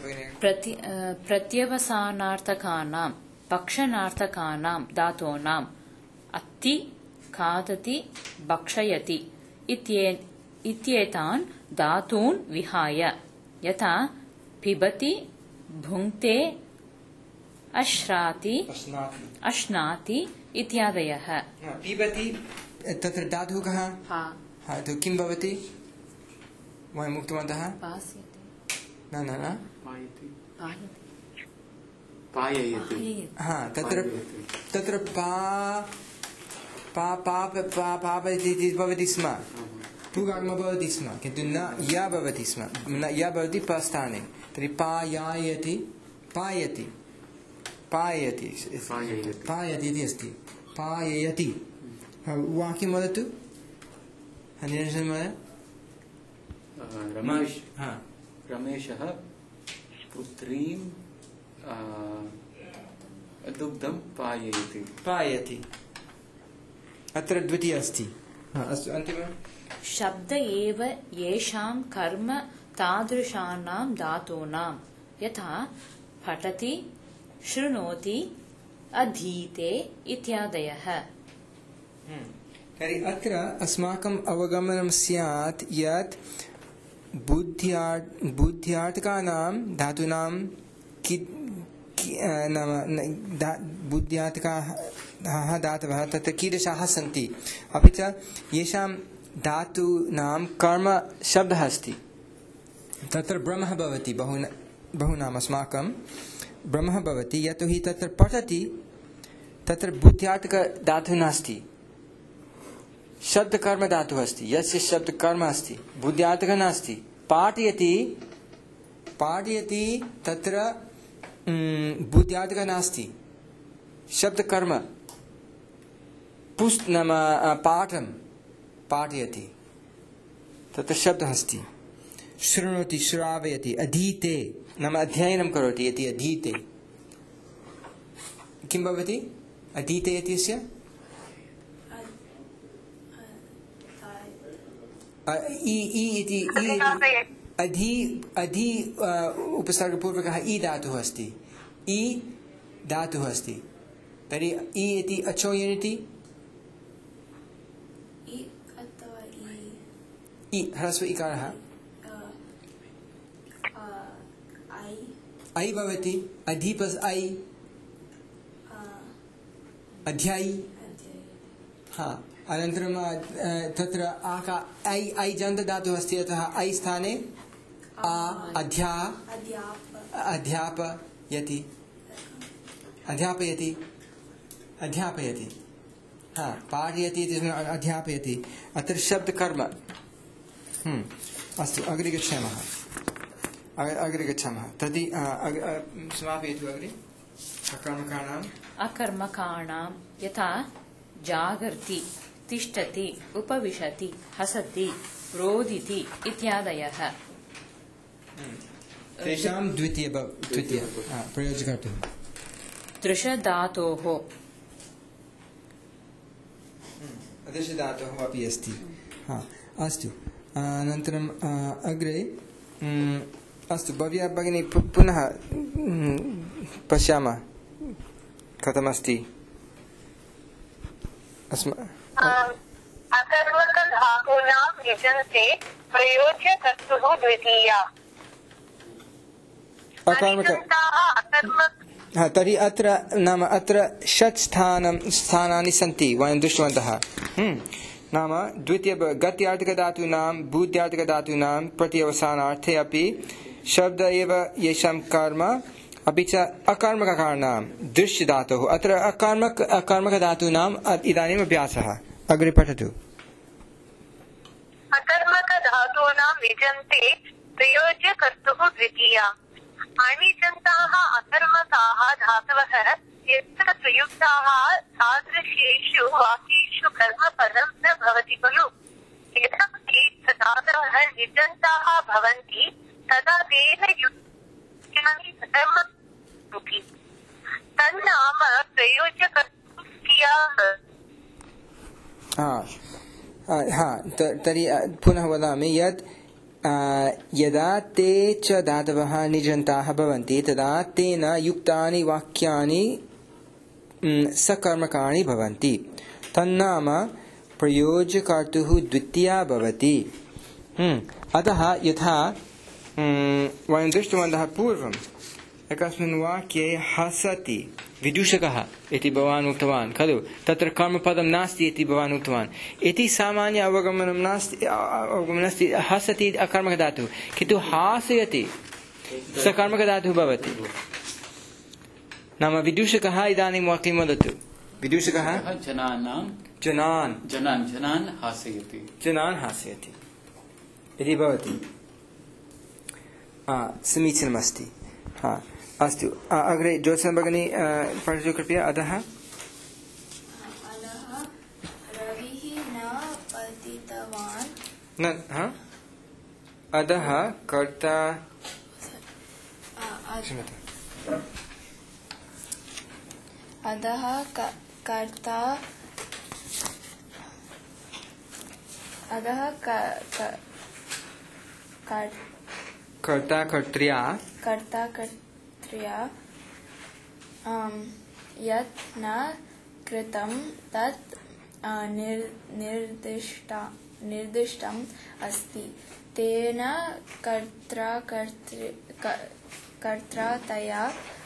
प्रत्यवसानार्थकानां भक्षणार्थकानां धातूनाम् अत्ति खादति भक्षयति इत्येतान् धातून् विहाय यथा पिबति भुङ्क्ते अश्नाति इत्यादयः। पिबति तत्र धातुः कः? किं भवति? वयम् उक्तवन्तः न न न पाययति। हा तत्र पापयति भवति स्म, पुगागमः भवति स्म, किन्तु न या भवति स्म, न या भवति पस्थाने। तर्हि पायायति पायति पायति पायति इति अस्ति। पाययति वाक्यं वदतु। निरञ्जन महोदय। रमेशः पुत्रीं दुग्धं पाययति। पायति अत्र द्वितीय अस्ति। अस्तु अन्तिमः। शब्द एव येषां कर्म तादृशानां धातूनां यथा पठति शृणोति अधीते इत्यादयः। तर्हि अत्र अस्माकम् अवगमनं स्यात् यत् बुद्ध्यार्थकानां धातूनां बुद्ध्यार्थकाः धातवः तत्र कीदृशाः सन्ति, अपि च येषां धातूनां कर्म शब्दः अस्ति। तत्र ब्रह्मः भवति। बहुनाम् अस्माकं ब्रह्मः भवति, यतोहि तत्र पठति तत्र बुद्ध्यार्थकधातुः नास्ति, शब्दकर्म धातुः अस्ति। यस्य शब्दकर्म अस्ति बुद्ध्यार्थकः नास्ति। पाठयति तत्र बुद्ध्यार्थकः नास्ति, शब्दकर्म नाम पाठं पाठयति तत्र शब्दः अस्ति। शृणोति श्रावयति, अधीते नाम अध्ययनं करोति इति अधीते। किं भवति अधीते इत्यस्य? अधि उपसर्गपूर्वकः इ धातुः अस्ति। इ धातुः अस्ति। तर्हि इ इति अचोयनिति इ ह्रस्व इकारः ऐ भवति। अधि प्लस् ऐ अध्यायी। हा अनन्तरं तत्र आका ऐ जन्त धातुः अस्ति, अतः ऐ स्थाने अध्यापयति। हा पाठयति इति अध्यापयति। अत्र शब्दकर्म। अस्तु अग्रे गच्छामः। तर्हि समापयतु अग्रे। अकर्मकाणां यथा जागर्ति, तिष्ठति, उपविशति, हसति, रोदिति इत्यादयः। तेषां द्वितीय प्रयोजकार्थः दृशधातोः दृशधातोः अपि अस्ति। अस्तु, अनन्तरम् अग्रे अस्तु भव्या भगिनी पुनः पश्यामः कथमस्ति। अकर्मकधातूनां यजन्ते प्रयोज्यकर्तुः द्वितीया। तर्हि अत्र नाम अत्र षट् स्थानानि सन्ति वयं दृष्टवन्तः। नाम द्वितीय गत्यार्थकधातूनां भूत्यार्थकधातूनां प्रत्यवसानार्थे अपि शब्द एव येषां कर्म, अपि च अकर्मककाराणां दृश्यधातोः। अत्र अकर्मकधातूनाम् इदानीम् अभ्यासः। अग्रे पठतु। अकर्मकधातूनां यजन्ते प्रयोज्यकर्तुः द्वितीया। अणिजन्ताः अकर्मकाः धातवः यत्र प्रयुक्ताः तादृशेषु वाक्येषु कर्मपदं न भवति खलु। यदा ते धातवः निजन्ताः भवन्ति तदा तेन युक्तानि कर्मन्ति। तन्नाम प्रयोज्यकर्तृः। तर्हि पुनः वदामि यत् यदा ते च धातवः निजन्ताः भवन्ति तदा तेन युक्तानि वाक्यानि सकर्मकाणि भवन्ति। तन्नाम प्रयोज्यकर्तुः द्वितीया भवति। अतः यथा वयं दृष्टवन्तः पूर्वम् एकस्मिन् वाक्ये हसति विदूषकः इति भवान् उक्तवान् खलु। तत्र कर्मपदं नास्ति इति भवान् उक्तवान्। इति सामान्य अवगमनं नास्ति। हसति अकर्मकधातुः, किन्तु हासयति सकर्मकधातुः भवति। नाम विदूषकः इदानीं वाक्यं वदतु। विदूषकः जनान् हासयति इति भवति। समीचीनमस्ति। अस्तु, अग्रे ज्योत्सना भगिनी पठतु कृपया। अधः रविः न पतितवान्। अधः कर्ता अधः कर्ता कर्त्र्या यत् न कृतं तत् निर्दिष्टम् अस्ति। तेन कर्त्रा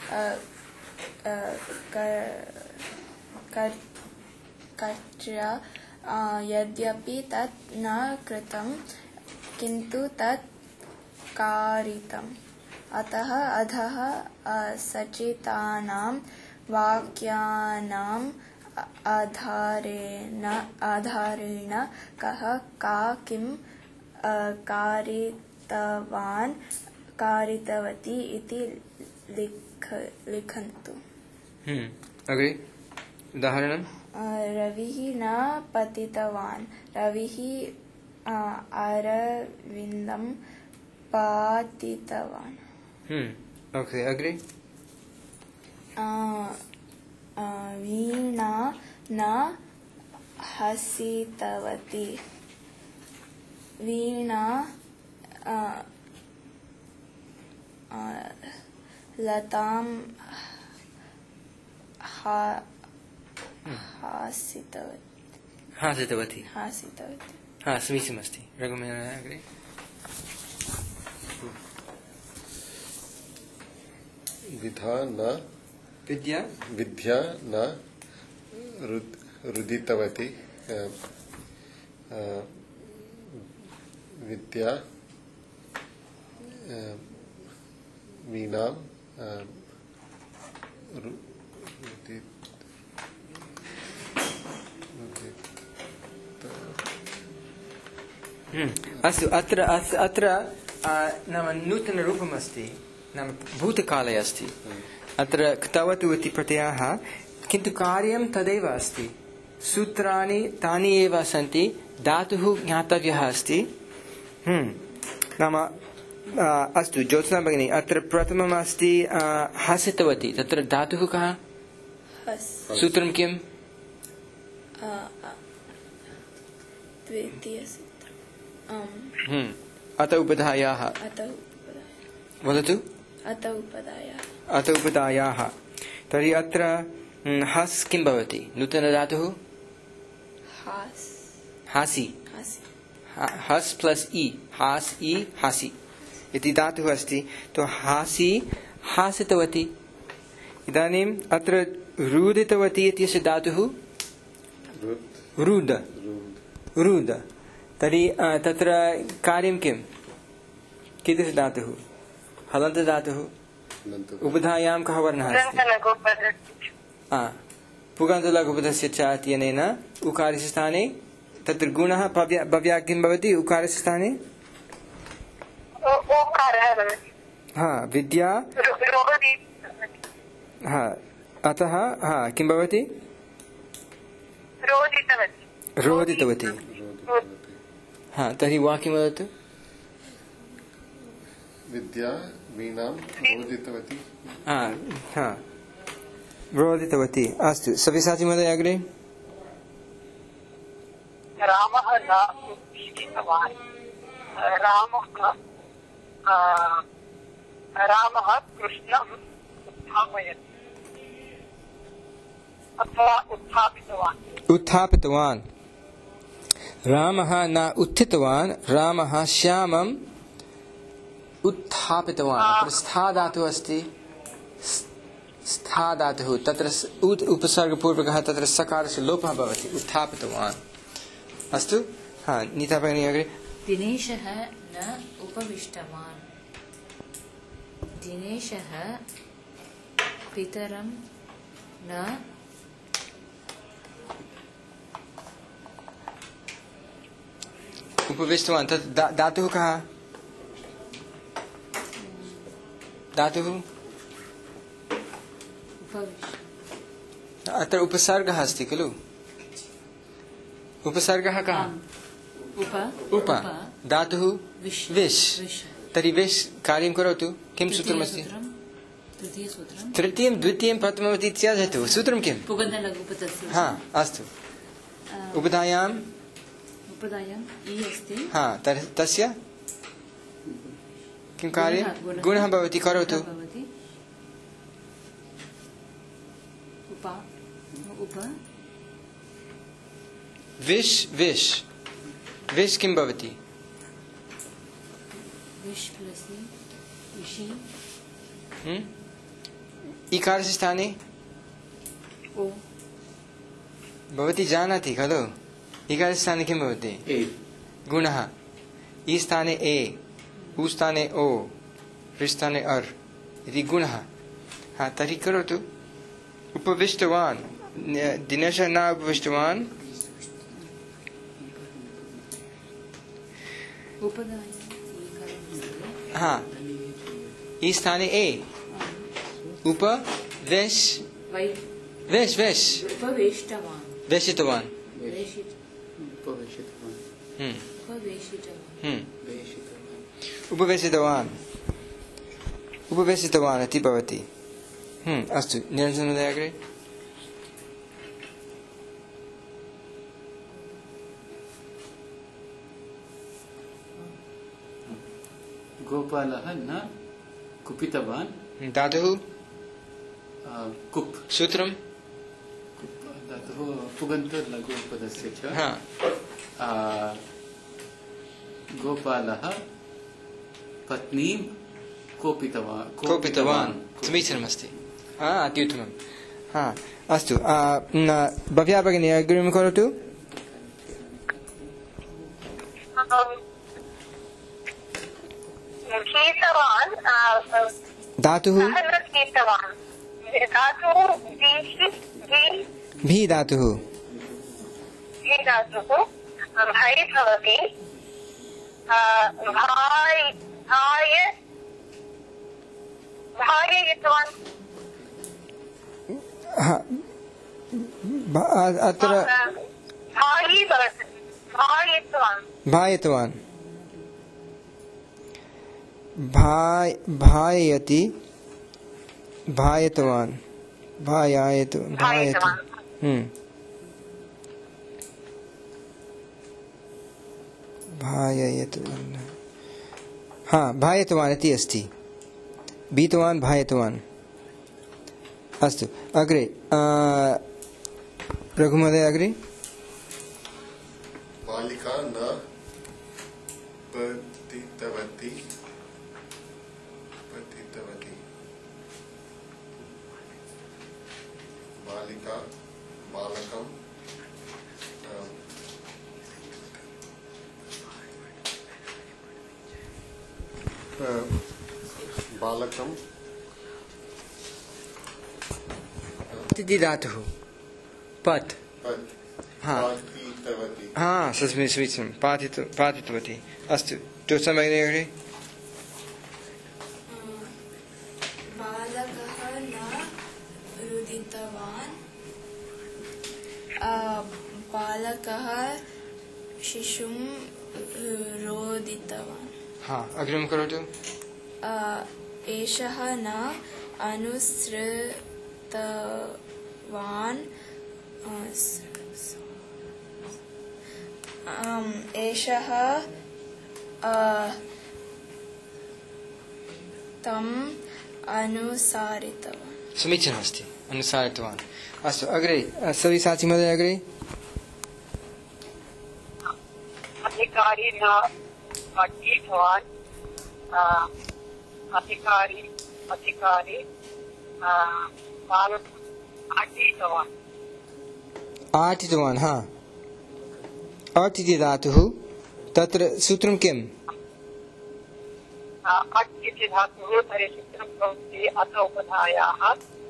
यद्यपि तत् न कृतं किन्तु तत् कारितम्। अतः अधः सचितानां वाक्यानाम् आधारेण कः का किं कारितवान् कारितवती इति लिखन्तु। अग्रे उदाहरणं। रविः न पतितवान्। रविः अरविन्दं पातितवान्। ओके, अग्रे। वीणा न हसितवती। वीणा लतां हासितवती। समीचीनमस्ति। रघुमेन अग्रे। विद्या न रुदितवती। विद्या वीणां अस्तु, अत्र नाम नूतनरूपमस्ति, नाम भूतकाले अस्ति। अत्र क्तवतु इति प्रत्ययः, किन्तु कार्यं तदेव अस्ति। सूत्राणि तानि एव सन्ति, धातुः ज्ञातव्यः अस्ति। नाम अस्तु ज्योत्स्ना भगिनी, अत्र प्रथमम् अस्ति हसितवती, तत्र धातुः कः? सूत्रं किम्? अत उपधायाः। वदतु। अत उपधायाः। तर्हि अत्र हस् किं भवति? नूतनधातुः हासि। हस् प्लस् इ, हास् इ हासि इति धातुः अस्ति। तो हासि हासितवती। इदानीम् अत्र रुदितवती इत्यस्य धातुः रुद। रुद। तर्हि तत्र कार्यं किं? कीदृश धातुः? हलन्त धातुः। उपधायां कः वर्णः अस्ति? पुगन्तलघुपदस्य च इत्यनेन उकारस्य स्थाने तत्र गुणः भव्या किं भवति? उकारस्य स्थाने विद्या। अतः किं भवति? रोदितवती। तर्हि वाक्यं वदतु। विद्या वीणां रोदितवती। रोदितवती। अस्तु, सव्यसाची महोदय अग्रे। रामः न उत्पीडितवान्। रामः कृष्णम् उत्थापयति अथवा उत्थापितवान्। उत्थापितवान्। रामः न उत्थितवान्, रामः श्यामम् उत्थापितवान्। स्था धातुः अस्ति। स्था धातुः तत्र उपसर्गपूर्वकः, तत्र सकारस्य लोपः भवति। उत्थापितवान्। अस्तु, नीता भगिनी अग्रे। दिनेशः न उपविष्टवान्। दिनेशः पितरं न उपविष्टवान्। तत् धातुः कः? धातुः अत्र उपसर्गः अस्ति खलु? उपसर्गः कः? उप। धातुः विश्। तर्हि विश् कार्यं करोतु। किं सूत्रमस्ति? तृतीयं द्वितीयं प्रथमम् इत्यादि सूत्रं किम्? अस्तु। उपधायाम् इ अस्ति। तस्य किं कार्यं? गुणः भवति। करोतु। विश् विश् विश् किं भवति? इकारस्य स्थाने भवती जानाति खलु? इकारस्य स्थाने किं भवति? गुणः। इ स्थाने ए, उ स्थाने ओ, ऋ स्थाने अर् इति गुणः। तर्हि करोतु। उपविष्टवान्। दिनेशः न उपविष्टवान्। इ स्थाने ए, उप वेश वेश वेश वेशितवान्। उपवेशितवान्। उपवेशितवान् इति भवति। अस्तु, निरञ्जनमहोदय अग्रे। गोपालः न कुपितवान्। धातुः कुप्। सूत्रं धातुः पुगन्तलघुपदस्य च। गोपालः पत्नीं कोपितवान्। समीचीनमस्ति। अत्युत्तमम्। अस्तु, भव्या भगिनी अग्रिमं करोतु। धातुः भी धातुः भाई भवति। भार्ययितवान्। अत्र भायितवान् भाययति भायितवान् भाययतु भाययतु भायितवान् इति अस्ति भीतवान् भायितवान् अस्तु अग्रे रघुमहोदय अग्रे बालिका न पतितवती बालिका बालकं बालकं तिथि धातुः पत् समीचीनं पातितवती अस्तु अग्रे बालकः न रुदितवान् बालकः शिशुं रोदितवान् अग्रिमं करोतु एषः न अनुसृतवान् एषः तम् अनुसारितवान् समीचीनमस्ति अनुसारितवान् अस्तु अग्रे सविसाचि महोदय अग्रे अधिकारी न अटितवान् अधिकारी आटितवान् अट् इति धातुः तत्र सूत्रं किम् अट् इति धातुः तर्हि सूत्रं भवति अथ उपधायाः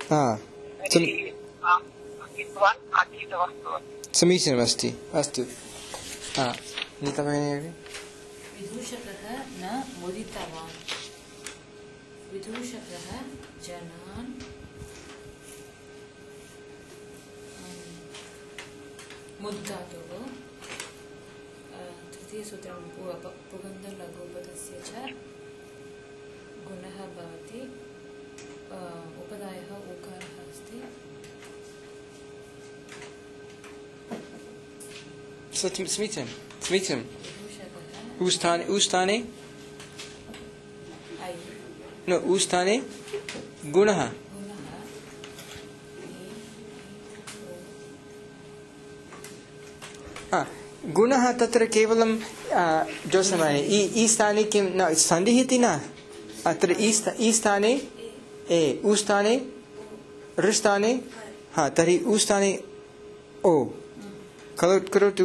समीचीनमस्ति अस्तु नीता भगिनी विदूषकः न मुदितवान् विदूषकः जनान् मुद्धातुः तृतीयसूत्रं पुगन्धलघुपदस्य च गुणः भवति उपधायः उकारः अस्ति समीचीनं ऊस्थाने ऊस्थाने गुणः गुणः तत्र केवलं जोसमाने ई स्थाने किं न सन्धिः इति न अत्र ई स्थाने ए ऊस्थाने ऋस्थाने तर्हि ऊस्थाने ओ करोतु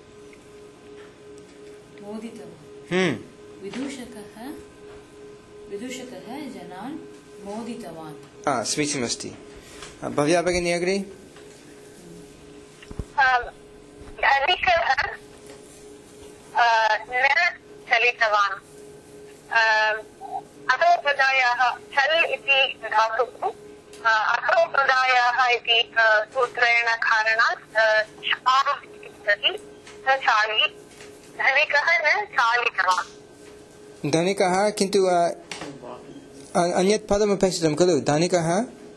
विदूषकः जनान् मोदितवान् समीचीनमस्ति भव्या भगिनी अग्रे धनिकः न चलितवान् अथोपदायाः चल् इति धातुः अथोपदायाः इति सूत्रेण कारणात् चालि धनिकः न चालितवान् धनिकः किन्तु अन्यत् पदम् अपेक्षितं खलु धनिकः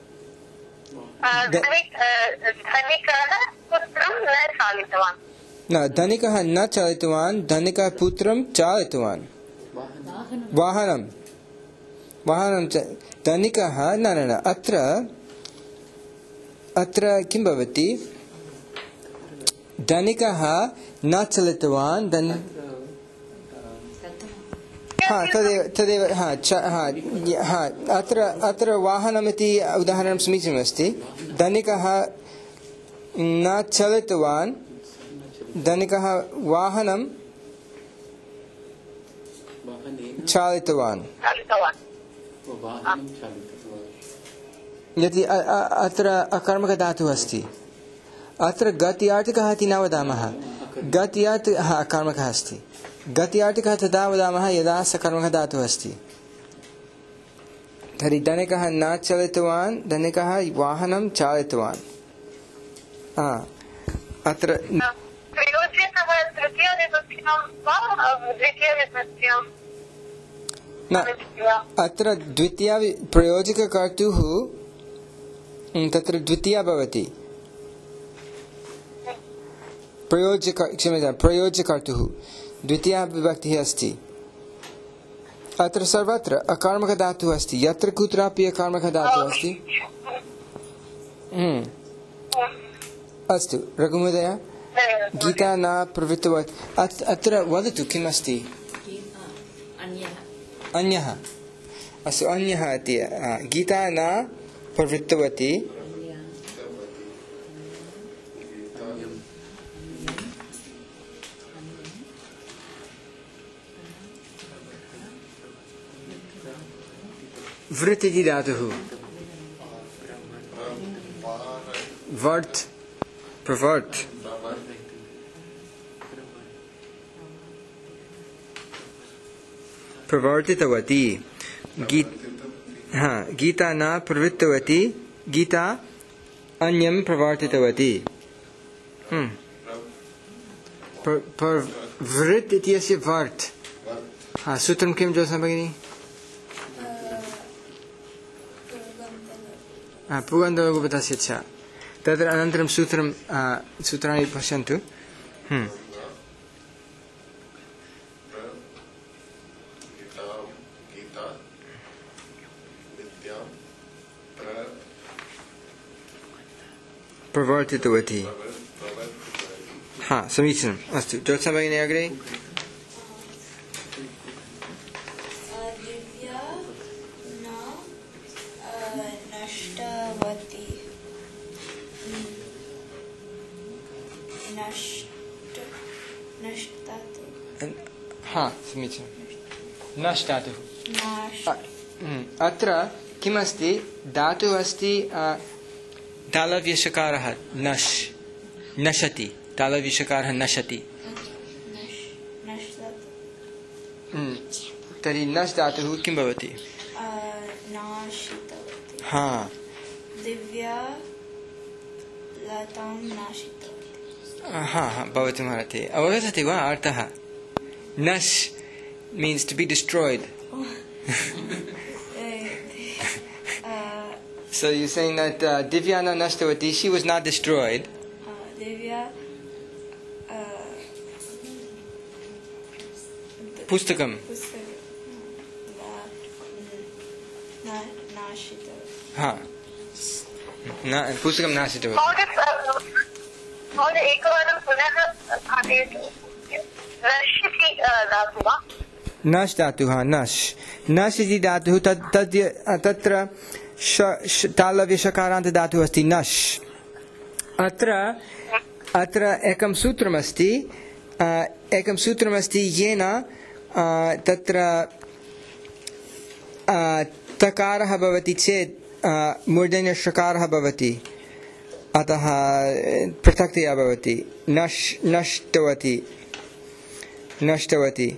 पुत्रं न चालितवान् न धनिकः न चालितवान् धनिकः पुत्रं चालितवान् वाहनं धनिकः न अत्र किं भवति धनिकः न चलितवान् तदेव अत्र वाहनमिति उदाहरणं समीचीनमस्ति धनिकः न चलितवान् धनिकः वाहनं चालितवान् यदि अत्र अकर्मकधातुः अस्ति अत्र गत्यार्थिकः इति न वदामः गत्यार्थिकः अकर्मकः अस्ति गत्यार्थिकः तदा वदामः यदा सकर्मकः धातुः अस्ति तर्हि धनिकः न चलितवान्, धनिकः वाहनं चालितवान्। अत्र प्रयोजकः तृतीयविभक्त्यां वा द्वितीयविभक्त्यां? न, अत्र द्वितीया प्रयोजककर्तुः तत्र द्वितीया भवति। प्रयोज्यकर्तुः द्वितीया विभक्तिः अस्ति। अत्र सर्वत्र अकर्मकधातुः अस्ति, यत्र कुत्रापि अकर्मकधातुः अस्ति। अस्तु रघुमहोदय, गीता न प्रवृत्तवती, अत्र वदतु किम् अस्ति? अन्यः। अस्तु, अन्यः इति। गीता न प्रवृत्तवती वृत् इति धातुः। वर्त्, प्रवर्त्, प्रवर्तितवती। गीता न प्रवृत्तवती, गीता अन्यं प्रवर्तितवती। वृत् इत्यस्य वर्त्। सूत्रं किं जोत्स्ना भगिनी? पुगन्धलघुपथस्य च। तत्र अनन्तरं सूत्राणि पश्यन्तु। प्रवर्तितवती। समीचीनम्। अस्तु, ज्योत्स्ना भगिनी अग्रे। समीचीनं। नष्टातुः। अत्र किमस्ति? धातुः अस्ति तालव्यषकारः नश्, नशति। तालव्यषकारः नशति। तर्हि नश् धातुः किं भवति? भवतु महते। अवगच्छति वा अर्थः? नश् means to be destroyed. So you're saying that Divya na nashtavati, she was not destroyed. Divya Pustakam. Pustakam nashitavati. एकवारं पुनः स्थापयतु। नश्यति धातुः वा? नश् धातुः। नश् इति धातुः। तत्र तालव्यषकारान्त धातुः अस्ति नश्। अत्र एकं सूत्रमस्ति, येन तत्र तकारः भवति चेत् मूर्धन्यषकारः भवति, अतः पृथक्तया भवति। नष्टवती।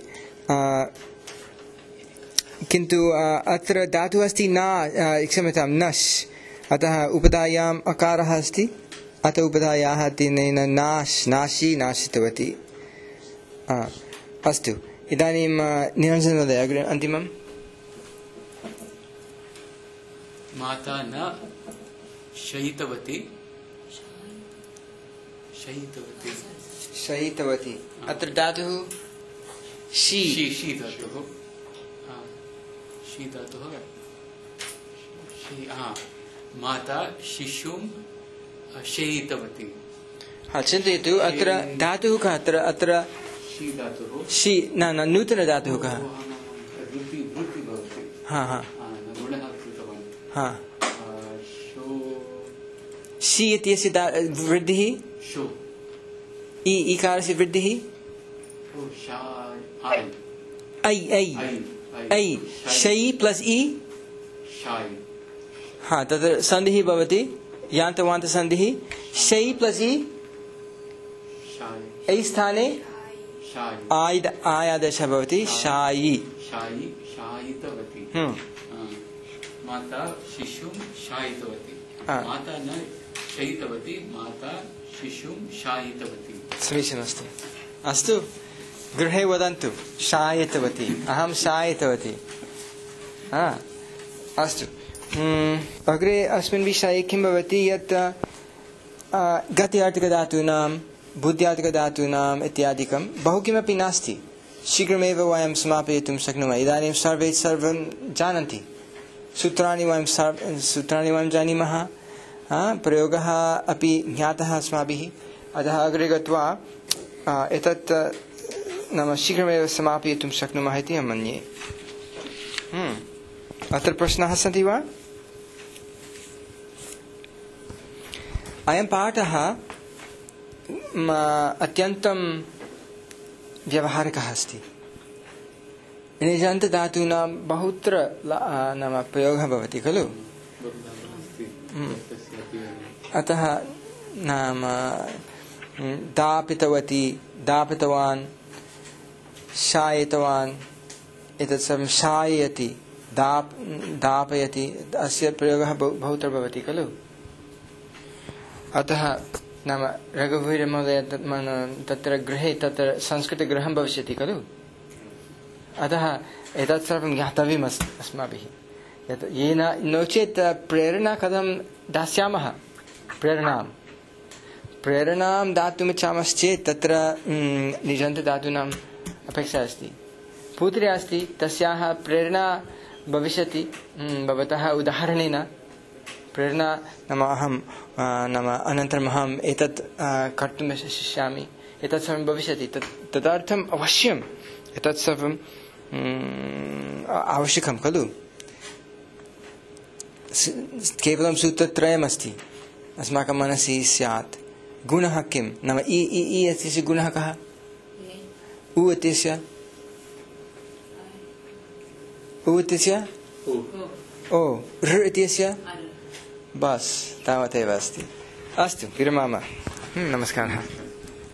किन्तु अत्र धातुः अस्ति क्षम्यतां नश्, अतः उपधायाम् अकारः अस्ति, अतः उपधायाः तेन नाशी नाशितवती। अस्तु, इदानीं निरञ्जनमहोदय अग्रे अन्तिमम्। माता न शयितवती। अत्र धातुः शी धातुः। माता शिशुं शयितवती। चिन्तयतु, अत्र धातुः कः? अत्र शी न नूतन धातुः कः? शी इत्यस्य वृद्धिः, ईकारस्य वृद्धिः ऐ शयि प्लस् इ। तत्र सन्धिः भवति, यान्तवान्त सन्धिः। शयि प्लस् इ, ऐ स्थाने आयादेशः भवति, शायि। माता शिशुं शायितवती, माता न शयितवती, माता शिशुं शायितवती। समीचीनमस्ति। अस्तु, गृहे वदन्तु शायितवती, अहं शायितवती। अस्तु, अग्रे अस्मिन् विषये किं भवति यत् गत्यार्थकधातूनां बुद्ध्यार्थकधातूनाम् इत्यादिकं बहु किमपि नास्ति, शीघ्रमेव वयं समापयितुं शक्नुमः। इदानीं सर्वे सर्वं जानन्ति, सूत्राणि वयं जानीमः, प्रयोगः अपि ज्ञातः अस्माभिः, अतः अग्रे गत्वा एतत् नाम शीघ्रमेव समापयितुं शक्नुमः इति अहं मन्ये। अत्र प्रश्नाः सन्ति वा? अयं पाठः अत्यन्तं व्यावहारिकः अस्ति। निजन्तधातूनां बहुत्र नाम प्रयोगः भवति खलु। अतः नाम दापितवती, दापितवान्, शायितवान्, एतत् सर्वं शाययति, दापयति, अस्य प्रयोगः बहुत्र भवति खलु। अतः नाम रघुवीरमहोदय तत्र गृहे तत्र संस्कृतगृहं भविष्यति खलु। अतः एतत् सर्वं ज्ञातव्यम् अस्माभिः, यत् येन नो चेत् प्रेरणा कथं दास्यामः। प्रेरणां दातुमिच्छामश्चेत् तत्र निजन्तधातूनाम् अपेक्षा अस्ति। पुत्री अस्ति, तस्याः प्रेरणा भविष्यति भवतः उदाहरणेन। प्रेरणा नाम अहं नाम अनन्तरम् अहम् एतत् कर्तुं शक्ष्यामि, एतत् सर्वं भविष्यति। तदर्थम् अवश्यम् एतत् सर्वं आवश्यकं खलु। केवलं सूत्रत्रयमस्ति अस्माकं मनसि स्यात्। गुणः किं नाम इ इत्यस्य गुणः कः? उ इत्यस्य ओ, ऋ इत्यस्य बस् तावदेव अस्ति। अस्तु, विरमामः। नमस्कारः।